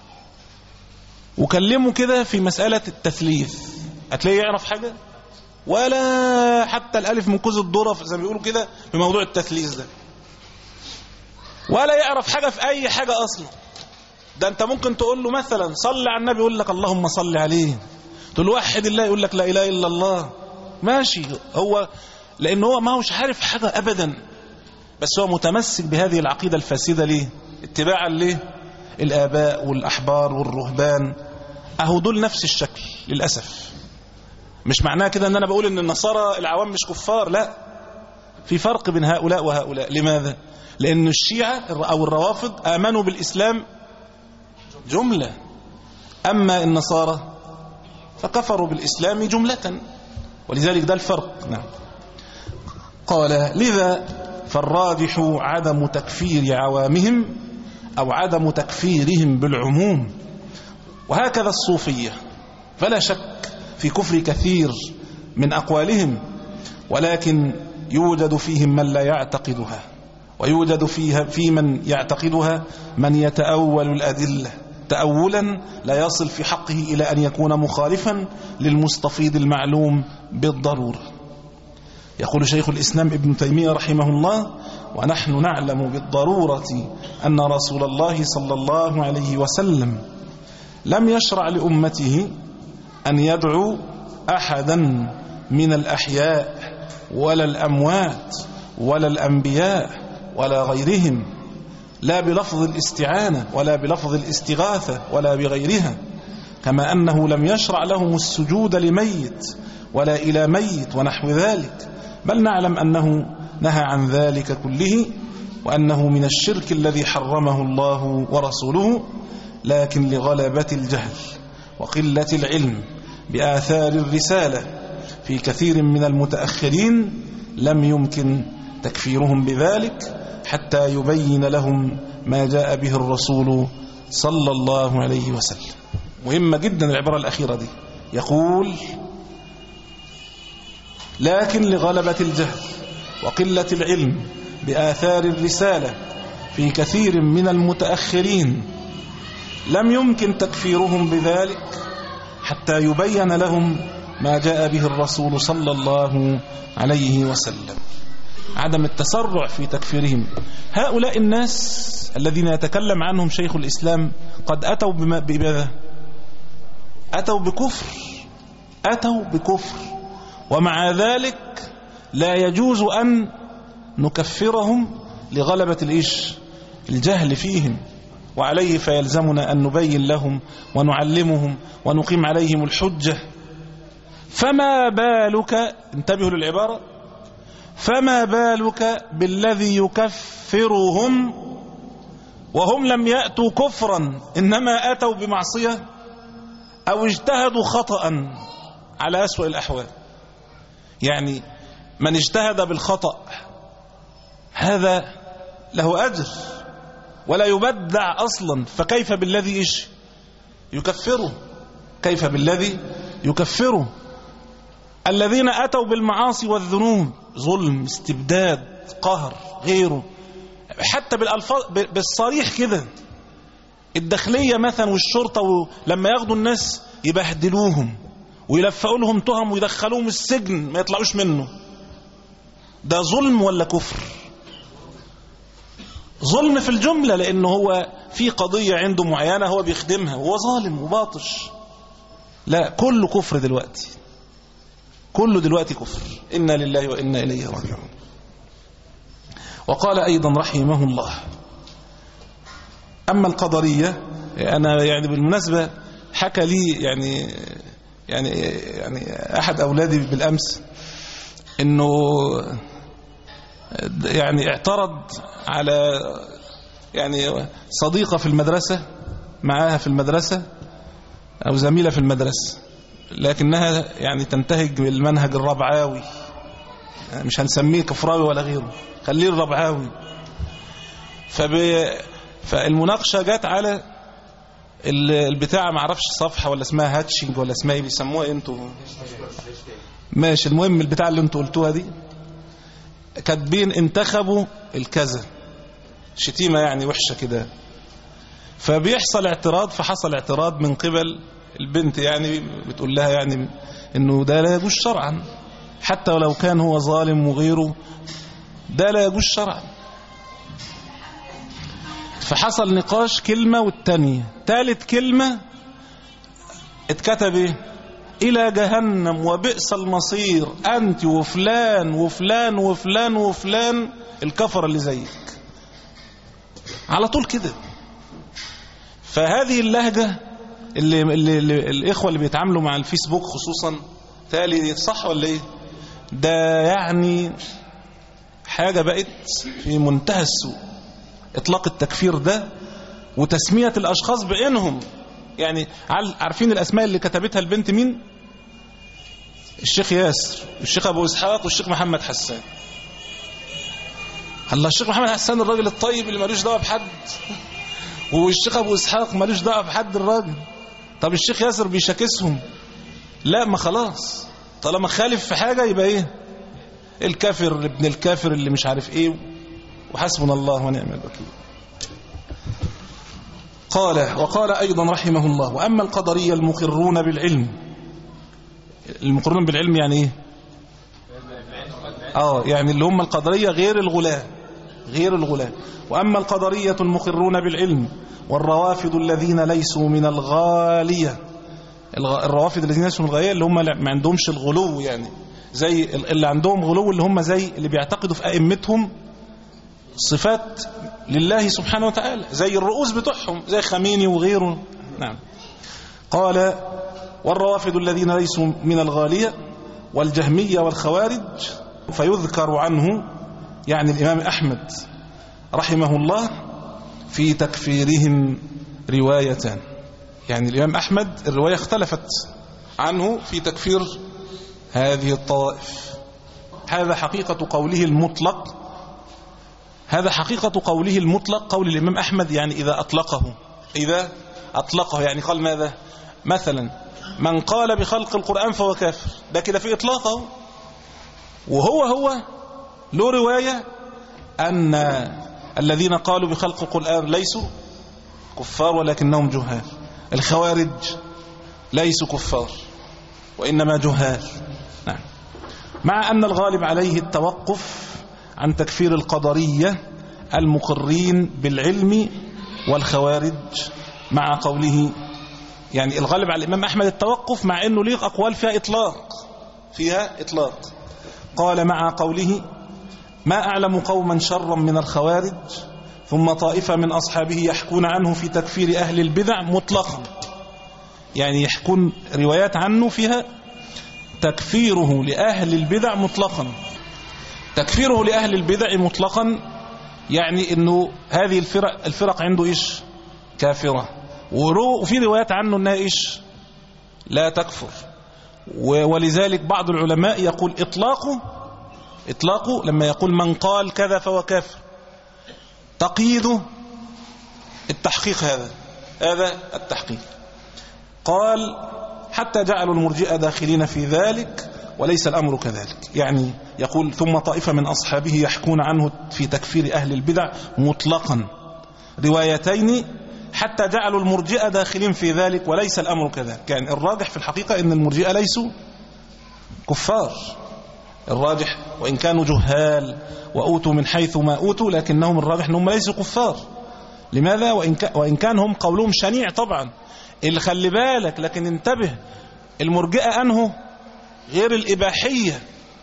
وكلمه كده في مسألة التثليث، هتلاقيه يعرف حاجة ولا حتى الألف من كوز الذرة زي ما بيقولوا كده في موضوع التثليث ده، ولا يعرف حاجة في أي حاجة أصلا. ده أنت ممكن تقول له مثلا صل على النبي يقول لك اللهم صل عليه، تقول له وحد الله يقول لك لا إله إلا الله، ماشي، هو لأنه هو ما هوش عارف حاجة أبدا، بس هو متمسك بهذه العقيدة الفاسدة. ليه؟ اتباعا ليه؟ الآباء والأحبار والرهبان، أهو دول نفس الشكل للأسف. مش معناه كده أن أنا بقول أن النصارى العوام مش كفار، لا، في فرق بين هؤلاء وهؤلاء. لماذا؟ لأن الشيعة أو الروافض آمنوا بالإسلام جملة، أما النصارى فكفروا بالإسلام جملة، ولذلك ده الفرق. نعم. قال لذا فالراجح عدم تكفير عوامهم أو عدم تكفيرهم بالعموم، وهكذا الصوفية، فلا شك في كفر كثير من أقوالهم، ولكن يوجد فيهم من لا يعتقدها، ويوجد فيها في من يعتقدها من يتأول الأدلة تأولا لا يصل في حقه إلى أن يكون مخالفا للمستفيض المعلوم بالضرورة. يقول شيخ الإسلام ابن تيمية رحمه الله: ونحن نعلم بالضرورة أن رسول الله صلى الله عليه وسلم لم يشرع لأمته أن يدعو أحدا من الأحياء ولا الأموات ولا الأنبياء ولا غيرهم، لا بلفظ الاستعانة ولا بلفظ الاستغاثة ولا بغيرها، كما أنه لم يشرع لهم السجود لميت ولا إلى ميت ونحو ذلك، بل نعلم أنه نهى عن ذلك كله، وأنه من الشرك الذي حرمه الله ورسوله، لكن لغلبة الجهل وقلة العلم بآثار الرسالة في كثير من المتأخرين لم يمكن تكفيرهم بذلك حتى يبين لهم ما جاء به الرسول صلى الله عليه وسلم. مهمة جدا العبارة الأخيرة دي، يقول: لكن لغلبة الجهل وقلة العلم بآثار الرسالة في كثير من المتأخرين لم يمكن تكفيرهم بذلك حتى يبين لهم ما جاء به الرسول صلى الله عليه وسلم. عدم التسرع في تكفيرهم. هؤلاء الناس الذين يتكلم عنهم شيخ الإسلام قد أتوا بماذا؟ أتوا بكفر، أتوا بكفر، ومع ذلك لا يجوز أن نكفرهم لغلبة الإيش؟ الجهل فيهم، وعليه فيلزمنا أن نبين لهم ونعلمهم ونقيم عليهم الحجة. فما بالك، انتبهوا للعبارة، فما بالك بالذي يكفرهم وهم لم يأتوا كفرا، إنما أتوا بمعصية أو اجتهدوا خطأ على أسوأ الأحوال. يعني من اجتهد بالخطأ هذا له أجر ولا يبدع أصلا، فكيف بالذي إيش يكفره؟ كيف بالذي يكفره؟ الذين أتوا بالمعاصي والذنوب، ظلم، استبداد، قهر، غيره، حتى بالألفاظ بالصريح كده. الداخلية مثلا والشرطة لما ياخدوا الناس يبهدلوهم ويلفقوا لهم تهم ويدخلوهم السجن ما يطلعوش منه، ده ظلم ولا كفر؟ ظلم في الجملة، لأنه هو في قضية عنده معينة هو بيخدمها وهو ظالم وباطش. لا، كله كفر دلوقتي، كله دلوقتي كفر. إنا لله وإنا إليه راجعون. وقال أيضا رحمه الله: أما القدرية، أنا يعني بالمناسبة حكى لي يعني يعني يعني أحد أولادي بالأمس إنه يعني اعترض على يعني صديقة في المدرسة معاها في المدرسة أو زميلة في المدرسة، لكنها يعني تنتهج بالمنهج الربعاوي، يعني مش هنسميه كفراوي ولا غيره، خليه الربعاوي. فب... فالمناقشة جت على البتاع، معرفش صفحة ولا اسمها هاتشنج ولا اسمها ايه بيسموها انتوا، ماشي، المهم البتاع اللي انتوا قلتوها دي كاتبين انتخبوا الكذا، شتيمة يعني وحشة كده. فبيحصل اعتراض، فحصل اعتراض من قبل البنت، يعني بتقول لها يعني انه ده لا يجوز شرعا، حتى ولو كان هو ظالم وغيره، ده لا يجوز شرعا. فحصل نقاش كلمة والتانية، ثالث كلمة اتكتب ايه؟ إلى جهنم وبئس المصير أنت وفلان وفلان وفلان وفلان الكفر اللي زيك، على طول كده. فهذه اللهجة اللي, اللي, اللي الإخوة اللي بيتعاملوا مع الفيسبوك خصوصا، تالي صح ولا ايه؟ ده يعني حاجة بقت في منتهى السوء، إطلاق التكفير ده وتسمية الأشخاص بإنهم، يعني عارفين الأسماء اللي كتبتها البنت مين؟ الشيخ ياسر والشيخ أبو إسحاق والشيخ محمد حسان. الله، الشيخ محمد حسان الراجل الطيب اللي مالوش دعوة بحد، والشيخ أبو إسحاق مالوش دعوة بحد الراجل. طب الشيخ ياسر بيشاكسهم؟ لا، ما خلاص، طالما خالف في حاجة يبقى إيه؟ الكافر ابن الكافر اللي مش عارف إيه، وحسبنا الله ونعم الوكيل. قال وقال أيضا رحمه الله: وأما القدرية المقرون بالعلم، المقرون بالعلم يعني إيه؟ آه يعني اللي هم القدرية غير الغلاة، غير الغلاة. وأما القدرية المقرون بالعلم والروافد الذين ليسوا من الغالية، الروافد الذين ليسوا من الغالية اللي هم ما عندهمش الغلو، يعني زي اللي عندهم غلو اللي هم زي اللي بيعتقدوا في أئمتهم صفات لله سبحانه وتعالى، زي الرؤوس بتوعهم زي خميني وغيره. نعم. قال: والروافد الذين ليسوا من الغالية والجهمية والخوارج. فيذكر عنه يعني الإمام أحمد رحمه الله في تكفيرهم روايتان، يعني الإمام أحمد الرواية اختلفت عنه في تكفير هذه الطوائف. هذا حقيقة قوله المطلق، هذا حقيقة قوله المطلق، قول الإمام أحمد، يعني إذا أطلقه، إذا أطلقه يعني قال ماذا؟ مثلا من قال بخلق القرآن فهو كافر، ده كده في إطلاقه. وهو هو له رواية أن الذين قالوا بخلق القرآن ليسوا كفار ولكنهم جهال. الخوارج ليسوا كفار وإنما جهال. نعم. مع أن الغالب عليه التوقف عن تكفير القدرية المقرين بالعلم والخوارج مع قوله، يعني الغالب على الإمام أحمد التوقف، مع أنه ليه أقوال فيها إطلاق فيها إطلاق. قال مع قوله ما أعلم قوما شرا من الخوارج ثم طائفة من أصحابه يحكون عنه في تكفير أهل البدع مطلقا، يعني يحكون روايات عنه فيها تكفيره لأهل البدع مطلقا. تكفيره لأهل البدع مطلقا يعني أنه هذه الفرق, الفرق عنده إيش كافرة، وفي روايات عنه أنها إيش لا تكفر. ولذلك بعض العلماء يقول إطلاقه إطلاقه لما يقول من قال كذا فهو كافر، تقييده التحقيق، هذا هذا التحقيق. قال حتى جعلوا المرجئة داخلين في ذلك وليس الأمر كذلك، يعني يقول ثم طائفة من أصحابه يحكون عنه في تكفير أهل البدع مطلقا، روايتين حتى جعلوا المرجئة داخلين في ذلك وليس الأمر كذلك. يعني الراجح في الحقيقة أن المرجئة ليسوا كفار، الراجح وإن كانوا جهال وأوتوا من حيث ما أوتوا، لكنهم الراجح أنهم ليسوا كفار. لماذا؟ وإن كان هم قولهم شنيع طبعا، اللي خلي بالك، لكن انتبه، المرجئة أنه غير الإباحية،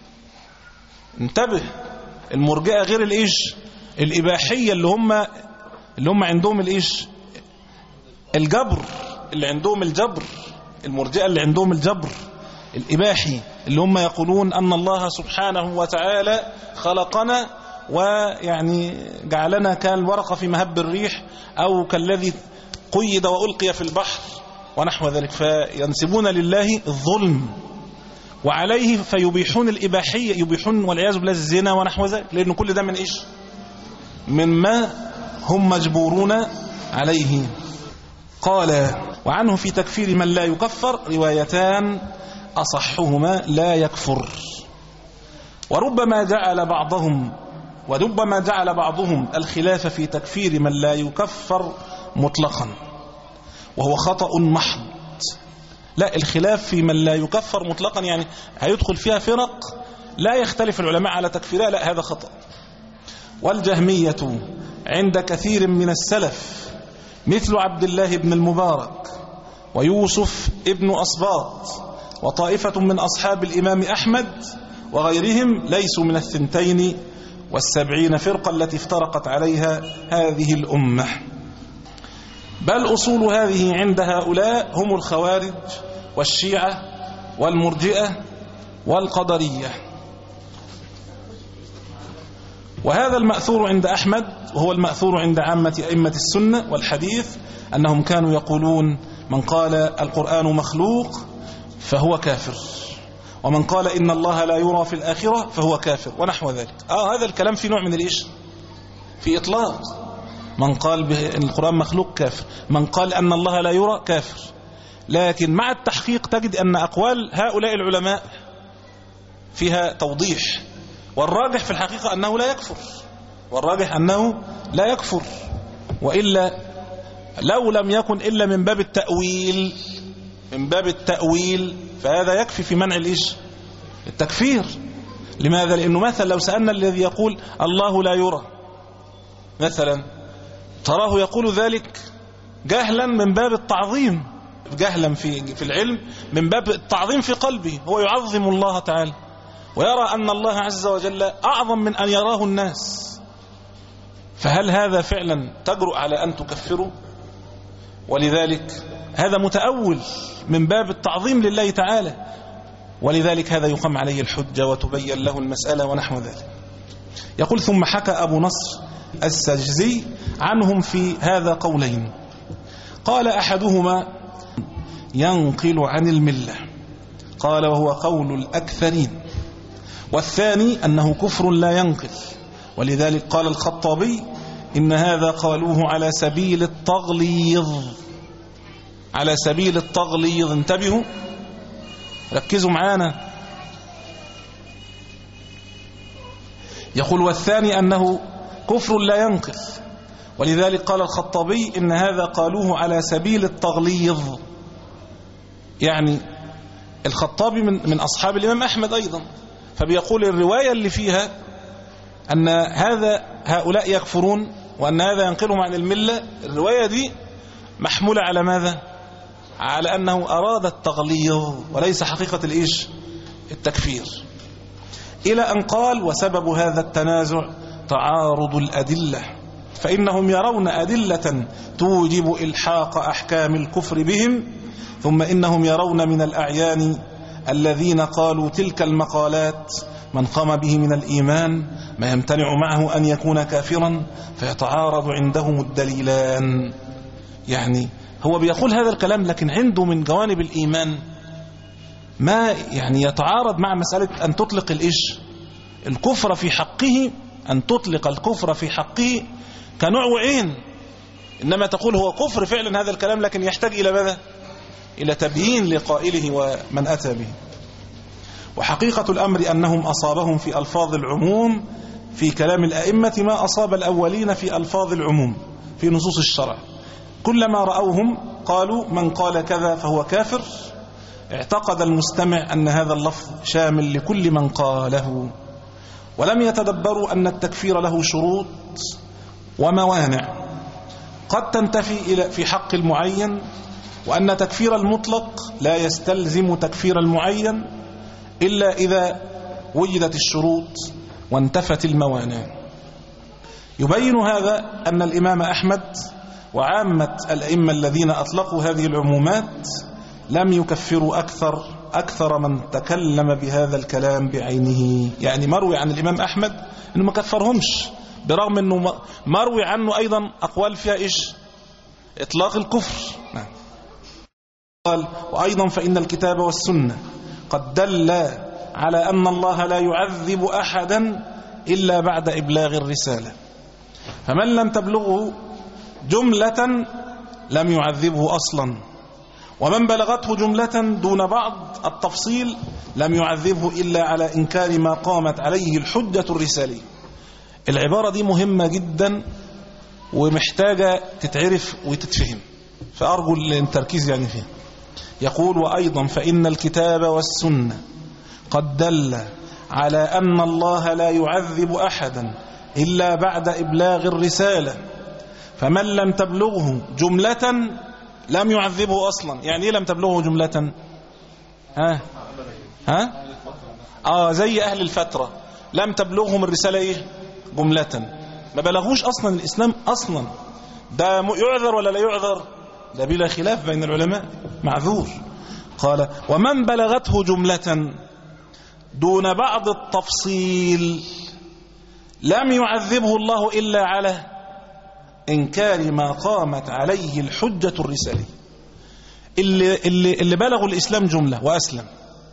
انتبه، المرجئة غير الإيش الإباحية اللي هم اللي هم عندهم الإيش الجبر، اللي عندهم الجبر، المرجئة اللي عندهم الجبر الإباحي، اللي هم يقولون أن الله سبحانه وتعالى خلقنا ويعني جعلنا كالورقة في مهب الريح أو كالذي قيد وألقي في البحر ونحو ذلك، فينسبون لله الظلم وعليه فيبيحون الإباحية، يبيحون والعياذ بالله الزنا ونحو ذلك، لأن كل ده من إيش مما هم مجبورون عليه. قال وعنه في تكفير من لا يكفر روايتان أصحهما لا يكفر، وربما جعل بعضهم وربما جعل بعضهم الخلاف في تكفير من لا يكفر مطلقا وهو خطأ محض. لا، الخلاف في من لا يكفر مطلقا يعني هيدخل فيها فرق لا يختلف العلماء على تكفيرها، لا، هذا خطأ. والجهمية عند كثير من السلف مثل عبد الله بن المبارك ويوسف ابن أصباط وطائفة من أصحاب الإمام أحمد وغيرهم ليسوا من الثنتين والسبعين فرقة التي افترقت عليها هذه الأمة، بل أصول هذه عند هؤلاء هم الخوارج والشيعة والمرجئة والقدرية. وهذا المأثور عند أحمد وهو المأثور عند عامة أئمة السنة والحديث أنهم كانوا يقولون من قال القرآن مخلوق فهو كافر، ومن قال إن الله لا يرى في الآخرة فهو كافر ونحو ذلك. آه هذا الكلام في نوع من الإيش في إطلاق، من قال بأن القرآن مخلوق كافر، من قال أن الله لا يرى كافر. لكن مع التحقيق تجد أن أقوال هؤلاء العلماء فيها توضيح، والراجح في الحقيقة أنه لا يكفر، والراجح أنه لا يكفر، وإلا لو لم يكن إلا من باب التأويل من باب التأويل فهذا يكفي في منع الإيش التكفير. لماذا؟ لأنه مثلا لو سألنا الذي يقول الله لا يرى مثلا، تراه يقول ذلك جهلا من باب التعظيم، جهلا في في العلم من باب التعظيم في قلبه، هو يعظم الله تعالى ويرى أن الله عز وجل أعظم من أن يراه الناس، فهل هذا فعلا تجرؤ على أن تكفره؟ ولذلك هذا متأول من باب التعظيم لله تعالى، ولذلك هذا يقام عليه الحجة وتبين له المسألة ونحو ذلك. يقول ثم حكى أبو نصر السجزي عنهم في هذا قولين، قال أحدهما ينقل عن الملة، قال وهو قول الأكثرين، والثاني أنه كفر لا ينقل، ولذلك قال الخطابي إن هذا قالوه على سبيل التغليظ، على سبيل التغليظ. انتبهوا ركزوا معانا. يقول والثاني أنه كفر لا ينقل، ولذلك قال الخطابي إن هذا قالوه على سبيل التغليظ، يعني الخطابي من, من أصحاب الإمام أحمد أيضا، فبيقول الرواية اللي فيها أن هذا هؤلاء يكفرون وأن هذا ينقلهم عن الملة. الرواية دي محمولة على ماذا؟ على أنه أراد التغليظ وليس حقيقة الإيش؟ التكفير. إلى أن قال وسبب هذا التنازع تعارض الأدلة، فإنهم يرون أدلة توجب إلحاق أحكام الكفر بهم، ثم إنهم يرون من الأعيان الذين قالوا تلك المقالات من قام به من الإيمان ما يمتنع معه أن يكون كافرا، فيتعارض عندهم الدليلان. يعني هو بيقول هذا الكلام لكن عنده من جوانب الإيمان ما يعني يتعارض مع مسألة أن تطلق الإيش؟ الكفر في حقه، أن تطلق الكفر في حقه كنوع وعين، إنما تقول هو كفر فعلا هذا الكلام، لكن يحتاج إلى ماذا؟ إلى تبيين لقائله ومن أتى به. وحقيقة الأمر أنهم أصابهم في ألفاظ العموم في كلام الأئمة ما أصاب الأولين في ألفاظ العموم في نصوص الشرع. كلما رأوهم قالوا من قال كذا فهو كافر، اعتقد المستمع أن هذا اللفظ شامل لكل من قاله، ولم يتدبروا أن التكفير له شروط وموانع قد تنتفي إلى في حق المعين، وأن تكفير المطلق لا يستلزم تكفير المعين إلا إذا وجدت الشروط وانتفت الموانع. يبين هذا أن الإمام أحمد وعامة الأئمة الذين أطلقوا هذه العمومات لم يكفروا أكثر أكثر من تكلم بهذا الكلام بعينه. يعني مروي عن الإمام أحمد أنه ما كفرهمش، برغم أنه مروي عنه أيضا أقوال فيها إيش؟ إطلاق الكفر. نعم. قال وأيضا فإن الكتاب والسنة قد دل على أن الله لا يعذب أحدا إلا بعد إبلاغ الرسالة، فمن لم تبلغه جملة لم يعذبه أصلا، ومن بلغته جملة دون بعض التفصيل لم يعذبه إلا على إنكار ما قامت عليه الحجة الرسالية. العبارة دي مهمة جدا ومحتاجة تتعرف وتتفهم، فأرجو التركيز يعني فيها. يقول وأيضا فإن الكتاب والسنة قد دل على أن الله لا يعذب أحدا إلا بعد إبلاغ الرسالة، فمن لم تبلغه جملة لم يعذبه أصلا. يعني إيه لم تبلغه جملة؟ ها ها آه زي أهل الفترة لم تبلغهم الرسالة إيه؟ جملة، ما بلغوش أصلا الإسلام أصلا. ده يعذر ولا لا يعذر؟ ده بلا خلاف بين العلماء، معذور. قال ومن بلغته جملة دون بعض التفصيل لم يعذبه الله إلا على إنكار ما قامت عليه الحجة الرسالية. اللي, اللي, اللي بلغوا الإسلام جملة وأسلم،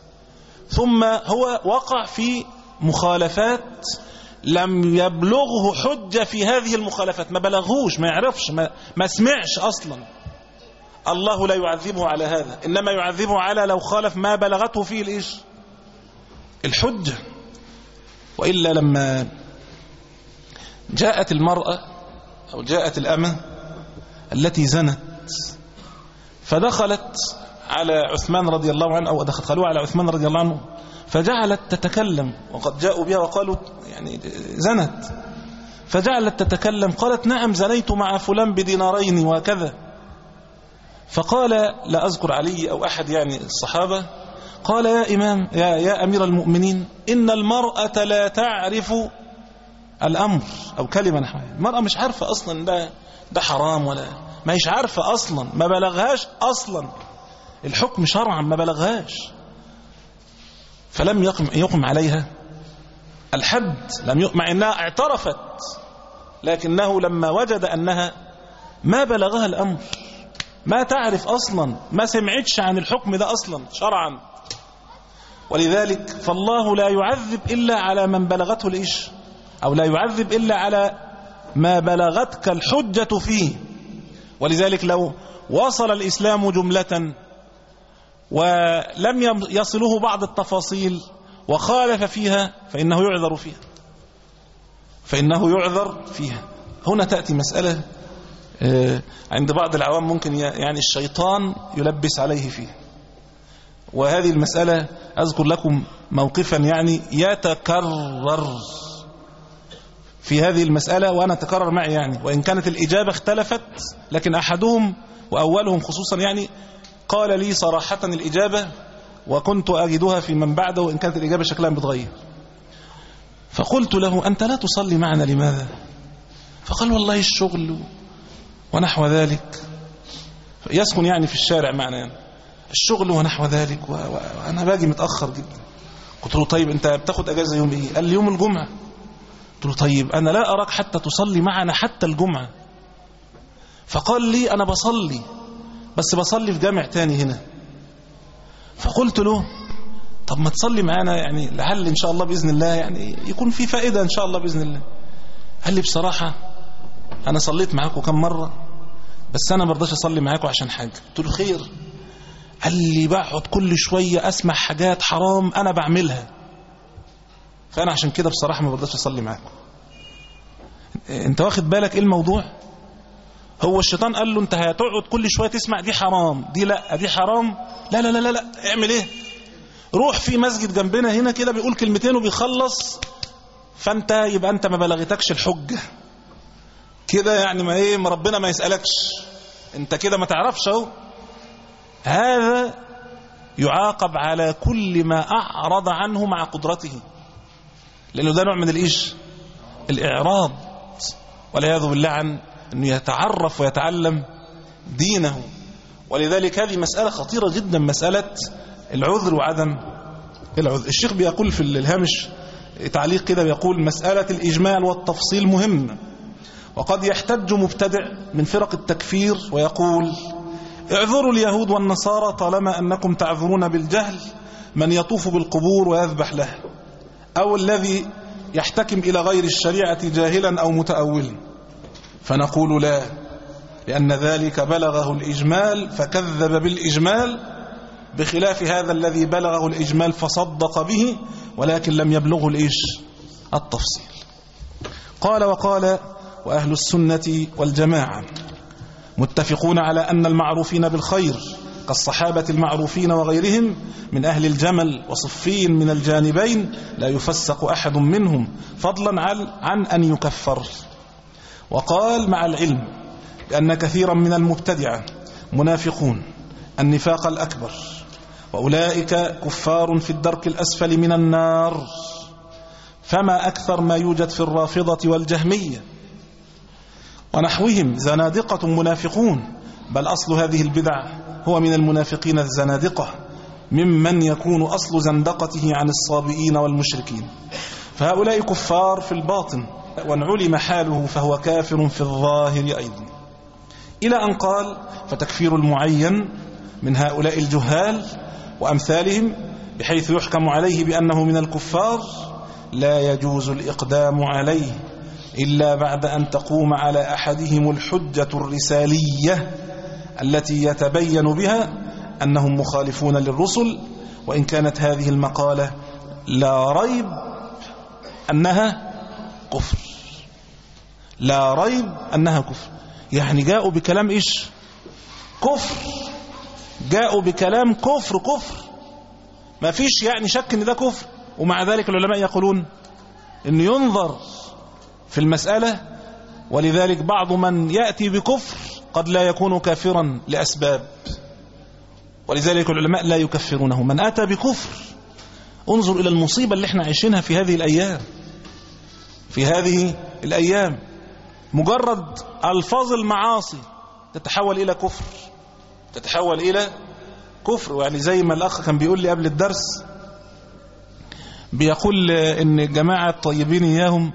ثم هو وقع في مخالفات لم يبلغه حجة في هذه المخالفات، ما بلغوش، ما يعرفش، ما, ما سمعش أصلا، الله لا يعذبه على هذا، إنما يعذبه على لو خالف ما بلغته فيه الإيش؟ الحجة. وإلا لما جاءت المرأة أو جاءت الأمة التي زنت فدخلت على عثمان رضي الله عنه، أو دخلوا على عثمان رضي الله عنه، فجعلت تتكلم، وقد جاءوا بها وقالوا يعني زنت، فجعلت تتكلم، قالت نعم زنيت مع فلان بدينارين وكذا. فقال لا أذكر علي أو أحد يعني الصحابة، قال يا إمام يا, يا أمير المؤمنين إن المرأة لا تعرف الأمر أو كلمة نحوها. المرأة مش عارفة أصلا ده, ده حرام ولا ما هيش عارفة أصلا، ما بلغهاش أصلا الحكم شرعا، ما بلغهاش، فلم يقم, يقم عليها الحد، لم يقم مع أنها اعترفت، لكنه لما وجد أنها ما بلغها الأمر، ما تعرف أصلا، ما سمعتش عن الحكم ده أصلا شرعا. ولذلك فالله لا يعذب إلا على من بلغته الإيش، أو لا يعذب إلا على ما بلغتك الحجة فيه. ولذلك لو وصل الإسلام جملة ولم يصله بعض التفاصيل وخالف فيها فإنه يعذر فيها، فإنه يعذر فيها. هنا تأتي مسألة عند بعض العوام ممكن يعني الشيطان يلبس عليه فيه، وهذه المسألة أذكر لكم موقفا يعني يتكرر في هذه المسألة، وأنا تكرر معي يعني، وإن كانت الإجابة اختلفت، لكن أحدهم وأولهم خصوصا يعني قال لي صراحة الإجابة، وكنت أجدها في من بعده وإن كانت الإجابة شكلها بتغير. فقلت له: أنت لا تصلي معنا لماذا؟ فقال: والله الشغل ونحو ذلك، يسكن يعني في الشارع معنا يعني. الشغل ونحو ذلك وأنا باجي متأخر جدا. قلت له: طيب أنت بتاخد أجازة يوم إيه؟ قال لي: يوم الجمعة. قلت له: طيب أنا لا أراك حتى تصلي معنا حتى الجمعة. فقال لي: أنا بصلي بس بصلي في جامع تاني هنا. فقلت له: طب ما تصلي معنا يعني لعل إن شاء الله بإذن الله يعني يكون في فائدة إن شاء الله بإذن الله. قال لي: بصراحة أنا صليت معاكم كم مرة بس أنا برضاش أصلي معاكم عشان حاجة. قلت له: خير. قال لي: بقعد كل شوية أسمع حاجات حرام أنا بعملها، فأنا عشان كده بصراحة ما برضاش أصلي معاكم. أنت واخد بالك إيه الموضوع؟ هو الشيطان قال له: أنت هتقعد كل شوية تسمع دي حرام، دي لا، دي حرام، لا لا لا لا, لا. اعمل إيه؟ روح في مسجد جنبنا هنا كده بيقول كلمتين وبيخلص، فأنت يبقى أنت ما بلغتكش الحجة كده يعني، ما إيه، ما ربنا ما يسألكش، أنت كده ما تعرفش أهو. هذا يعاقب على كل ما أعرض عنه مع قدرته، لأنه ده نوع من الإيش الإعراض، والعياذ بالله عن أنه يتعرف ويتعلم دينه. ولذلك هذه مسألة خطيرة جدا، مسألة العذر وعدم العذر. الشيخ بيقول في الهامش تعليق كده، بيقول: مسألة الإجمال والتفصيل مهمة، وقد يحتج مبتدع من فرق التكفير ويقول: اعذروا اليهود والنصارى طالما أنكم تعذرون بالجهل من يطوف بالقبور ويذبح له، أو الذي يحتكم إلى غير الشريعة جاهلا أو متأولا. فنقول: لا، لأن ذلك بلغه الإجمال فكذب بالإجمال، بخلاف هذا الذي بلغه الإجمال فصدق به ولكن لم يبلغه الإيش التفصيل. قال: وقال وأهل السنة والجماعة متفقون على أن المعروفين بالخير كالصحابة المعروفين وغيرهم من أهل الجمل وصفين من الجانبين لا يفسق أحد منهم فضلا عن أن يكفر. وقال: مع العلم بأن كثيرا من المبتدعة منافقون النفاق الأكبر، وأولئك كفار في الدرك الأسفل من النار، فما أكثر ما يوجد في الرافضة والجهمية ونحوهم زنادقة منافقون، بل أصل هذه البدع هو من المنافقين الزنادقة ممن يكون أصل زندقته عن الصابئين والمشركين، فهؤلاء كفار في الباطن، وان علم حاله فهو كافر في الظاهر أيضا. إلى أن قال: فتكفير المعين من هؤلاء الجهال وأمثالهم بحيث يحكم عليه بأنه من الكفار لا يجوز الإقدام عليه إلا بعد أن تقوم على أحدهم الحجة الرسالية التي يتبين بها أنهم مخالفون للرسل، وإن كانت هذه المقالة لا ريب أنها كفر، لا ريب أنها كفر. يعني جاءوا بكلام إيش؟ كفر، جاءوا بكلام كفر كفر، ما فيش يعني شك ان ده كفر. ومع ذلك العلماء يقولون انه ينظر في المسألة، ولذلك بعض من يأتي بكفر قد لا يكون كافرا لأسباب، ولذلك العلماء لا يكفرونه. من أتى بكفر، انظر إلى المصيبة اللي احنا عايشينها في هذه الأيام، في هذه الأيام مجرد ألفاظ المعاصي تتحول إلى كفر، تتحول إلى كفر. يعني زي ما الأخ كان بيقول لي قبل الدرس، بيقول إن الجماعة الطيبين إياهم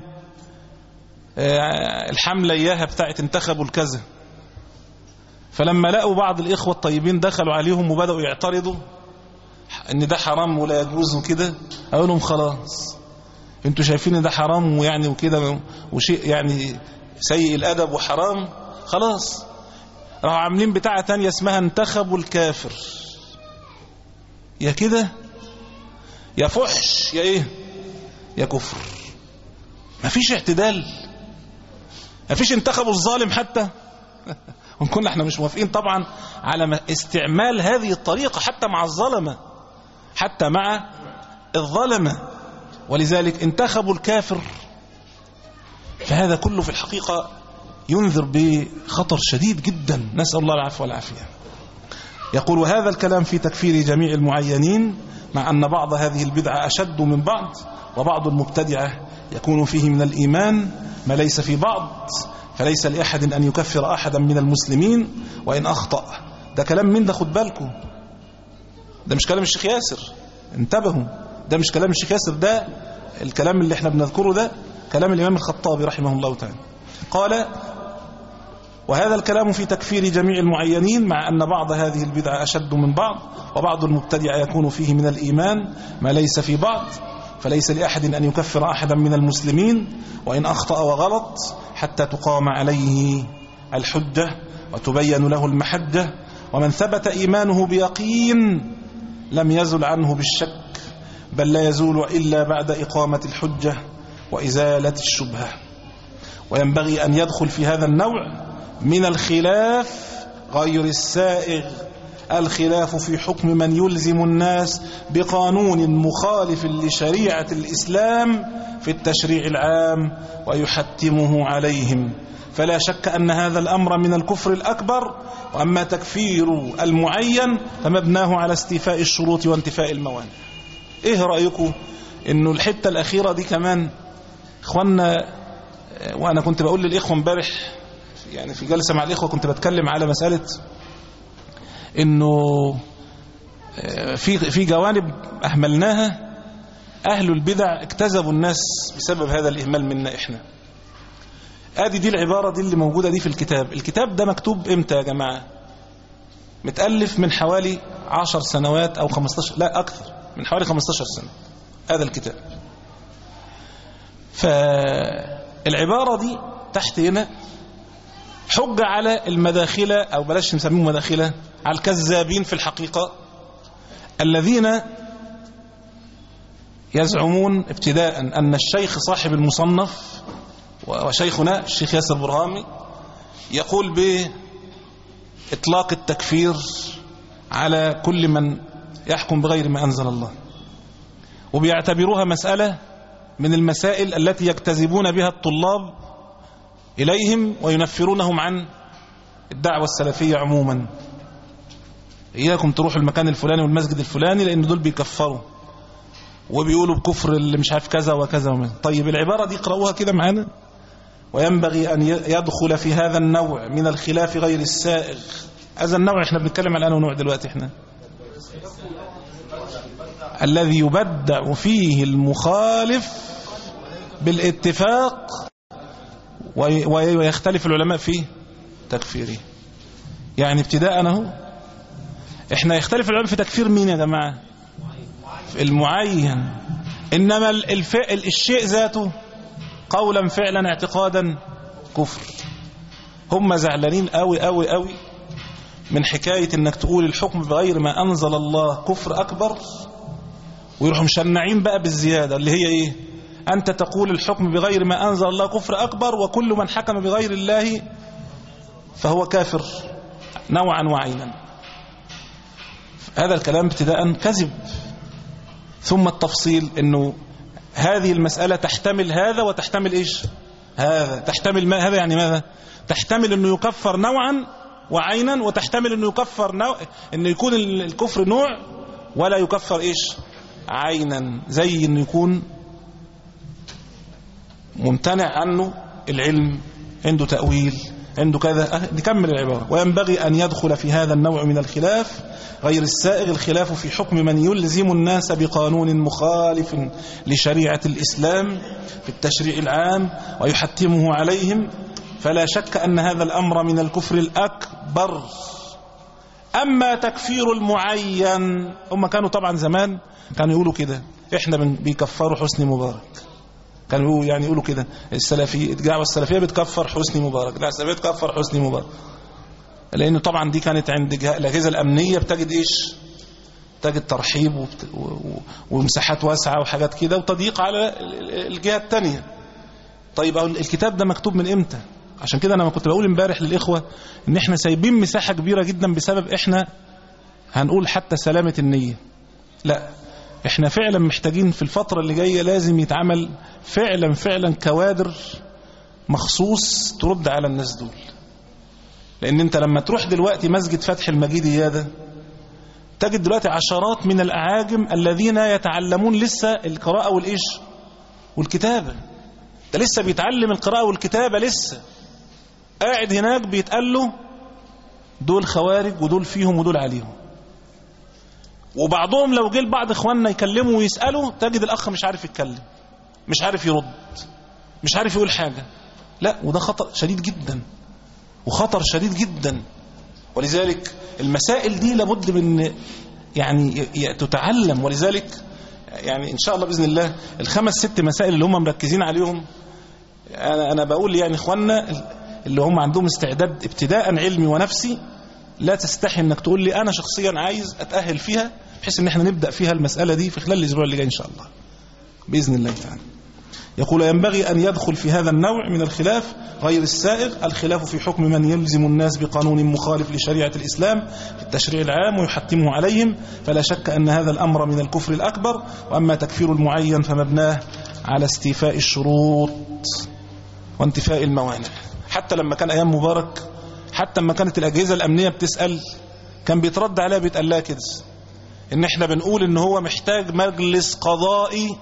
الحملة إياها بتاعت انتخبوا الكذا، فلما لقوا بعض الإخوة الطيبين دخلوا عليهم وبدأوا يعترضوا إن ده حرام ولا يجوز وكده، أقول لهم: خلاص انتوا شايفين إن ده حرام ويعني وكده وشيء يعني سيء الأدب وحرام، خلاص راحوا عاملين بتاعة تانية اسمها انتخبوا الكافر. يا كده يا فحش يا ايه يا كفر، مفيش اعتدال، مفيش انتخبوا الظالم حتى. ونكون احنا مش موافقين طبعا على استعمال هذه الطريقة حتى مع الظلمة، حتى مع الظلمة. ولذلك انتخبوا الكافر فهذا كله في الحقيقة ينذر بخطر شديد جدا، نسأل الله العفو والعافية. يقول: وهذا الكلام في تكفير جميع المعينين، مع أن بعض هذه البدعة أشد من بعض، وبعض المبتدعة يكون فيه من الإيمان ما ليس في بعض، فليس لأحد أن يكفر أحدا من المسلمين وإن أخطأ. ده كلام من ده؟ خد بالكم، ده مش كلام الشيخ ياسر، انتبهوا، ده مش كلام الشيخ ياسر، ده الكلام اللي احنا بنذكره ده كلام الإمام الخطابي رحمه الله تعالى. قال: وهذا الكلام في تكفير جميع المعينين، مع أن بعض هذه البدعة أشد من بعض، وبعض المبتدع يكون فيه من الإيمان ما ليس في بعض، فليس لأحد أن يكفر أحدا من المسلمين وإن أخطأ وغلط، حتى تقام عليه الحجة وتبين له المحجة. ومن ثبت إيمانه بيقين لم يزل عنه بالشك، بل لا يزول إلا بعد إقامة الحجة وإزالة الشبهة. وينبغي أن يدخل في هذا النوع من الخلاف غير السائغ الخلاف في حكم من يلزم الناس بقانون مخالف لشريعة الإسلام في التشريع العام ويحتمه عليهم، فلا شك أن هذا الأمر من الكفر الأكبر. وأما تكفير المعين فمبناه على استيفاء الشروط وانتفاء الموانع. إيه رأيكم إنه الحتة الأخيرة دي كمان إخواننا، وأنا كنت بقول للإخوة امبارح يعني في جلسة مع الإخوة، كنت بتكلم على مسألة إنه في في جوانب أهملناها، أهل البدع اكتذبوا الناس بسبب هذا الإهمال منا إحنا. آدي دي العبارة دي اللي موجودة دي في الكتاب. الكتاب ده مكتوب إمتى يا جماعة؟ متألف من حوالي عشر سنوات أو خمستاشر، لا أكثر، من حوالي خمستاشر سنة هذا الكتاب. فالعبارة دي تحت هنا حجة على المداخلة، أو بلاش نسميهم مداخلة، على الكذابين في الحقيقة، الذين يزعمون ابتداء أن الشيخ صاحب المصنف وشيخنا الشيخ ياسر برهامي يقول بإطلاق التكفير على كل من يحكم بغير ما أنزل الله، وبيعتبروها مسألة من المسائل التي يجتذبون بها الطلاب إليهم وينفرونهم عن الدعوة السلفية عموما. إياكم تروحوا المكان الفلاني والمسجد الفلاني لأن دول بيكفروا وبيقولوا بكفر اللي مش عارف كذا وكذا ومن. طيب العبارة دي اقرأوها كده معانا. وينبغي أن يدخل في هذا النوع من الخلاف غير السائغ. هذا النوع احنا بنتكلم على أنه نوع دلوقتي احنا الذي يبدع فيه المخالف بالاتفاق ويختلف العلماء في تكفيره. يعني ابتداء اهو احنا يختلف العلماء في تكفير مين يا جماعة؟ المعين. انما الشيء ذاته قولا فعلا اعتقادا كفر. هم زعلانين قوي قوي قوي من حكاية انك تقول الحكم بغير ما انزل الله كفر اكبر، ويروحوا مشنعين بقى بالزيادة اللي هي ايه؟ انت تقول الحكم بغير ما انزل الله كفر اكبر، وكل من حكم بغير الله فهو كافر نوعا وعينا. هذا الكلام ابتداء كذب، ثم التفصيل انه هذه المسألة تحتمل هذا وتحتمل ايش؟ هذا تحتمل ما هذا يعني ماذا؟ تحتمل انه يكفر نوعا وعينا، وتحتمل انه يكفر نوع، انه يكون الكفر نوع ولا يكفر ايش؟ عينا، زي انه يكون ممتنع عنه العلم، عنده تأويل، عنده كذا. نكمل العبارة. وينبغي أن يدخل في هذا النوع من الخلاف غير السائغ الخلاف في حكم من يلزم الناس بقانون مخالف لشريعة الإسلام في التشريع العام ويحتمه عليهم، فلا شك أن هذا الأمر من الكفر الأكبر. أما تكفير المعين، هم كانوا طبعا زمان كانوا يقولوا كده، احنا بيكفروا حسني مبارك، كانوا يعني يقولوا كده السلفي الدعوة السلفية بتكفر حسني مبارك، الدعوة السلفية بتكفر حسني مبارك، لأنه طبعا دي كانت عند الأجهزة الأمنية بتجد إيش؟ تجد ترحيب وبت... و... ومساحات واسعة وحاجات كده وتضييق على الجهة التانية. طيب الكتاب ده مكتوب من إمتى؟ عشان كده أنا ما كنت بقول امبارح للإخوة إن إحنا سايبين مساحة كبيرة جدا بسبب إحنا هنقول حتى سلامة النية. لا، إحنا فعلا محتاجين في الفترة اللي جاية لازم يتعمل فعلا فعلا كوادر مخصوص ترد على الناس دول. لأن أنت لما تروح دلوقتي مسجد فتح المجيد إيادة تجد دلوقتي عشرات من الأعاجم الذين يتعلمون لسه القراءة والإيش والكتابة. ده لسه بيتعلم القراءة والكتابة، لسه قاعد هناك بيتقال له دول خوارج ودول فيهم ودول عليهم. وبعضهم لو جه بعض إخواننا يكلموا ويسألوا تجد الأخ مش عارف يتكلم، مش عارف يرد، مش عارف يقول حاجة. لا، وده خطأ شديد جدا وخطر شديد جدا. ولذلك المسائل دي لابد من يعني تتعلم. ولذلك يعني إن شاء الله بإذن الله الخمس ست مسائل اللي هم مركزين عليهم، أنا, أنا بقول يعني إخواننا اللي هم عندهم استعداد ابتداء علمي ونفسي، لا تستحي أنك تقول لي أنا شخصيا عايز أتأهل فيها، بحيث أن احنا نبدأ فيها المسألة دي في خلال الأسبوع اللي جاي إن شاء الله بإذن الله تعالى. يقول ينبغي أن يدخل في هذا النوع من الخلاف غير السائغ الخلاف في حكم من يلزم الناس بقانون مخالف لشريعة الإسلام في التشريع العام ويحتمه عليهم، فلا شك أن هذا الأمر من الكفر الأكبر. وأما تكفير المعين فمبناه على استيفاء الشروط وانتفاء الموانع. حتى لما كان أيام مبارك، حتى لما كانت الأجهزة الأمنية بتسأل كان بيترد عليها بيتقال لها كده، إن احنا بنقول إن هو محتاج مجلس قضائي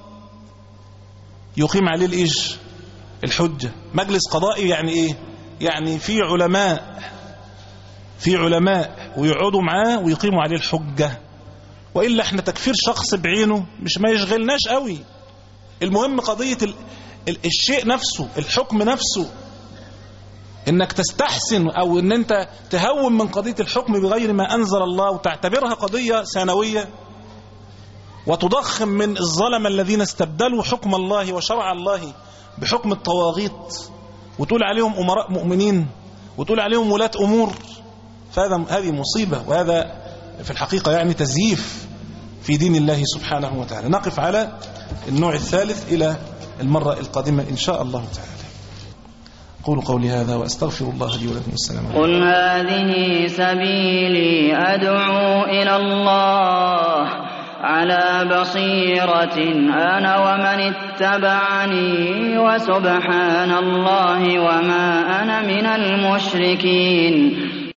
يقيم عليه الإيش الحجة. مجلس قضائي يعني إيه؟ يعني في علماء في علماء ويقعدوا معاه ويقيموا عليه الحجة. وإلا احنا تكفير شخص بعينه مش ما يشغلناش قوي. المهم قضية ال... ال... الشيء نفسه، الحكم نفسه، انك تستحسن او ان انت تهون من قضية الحكم بغير ما انزل الله وتعتبرها قضية ثانوية، وتضخم من الظلم الذين استبدلوا حكم الله وشرع الله بحكم الطواغيت، وتقول عليهم أمراء مؤمنين وتقول عليهم ولاة أمور. فهذا هذه مصيبة، وهذا في الحقيقة يعني تزييف في دين الله سبحانه وتعالى. نقف على النوع الثالث إلى المرة القادمة إن شاء الله تعالى. قولوا قولي هذا وأستغفر الله لي ولكم. السلام عليكم. قل هذه سبيلي أدعو إلى الله على بصيرة أنا ومن اتبعني وسبحان الله وما أنا من المشركين.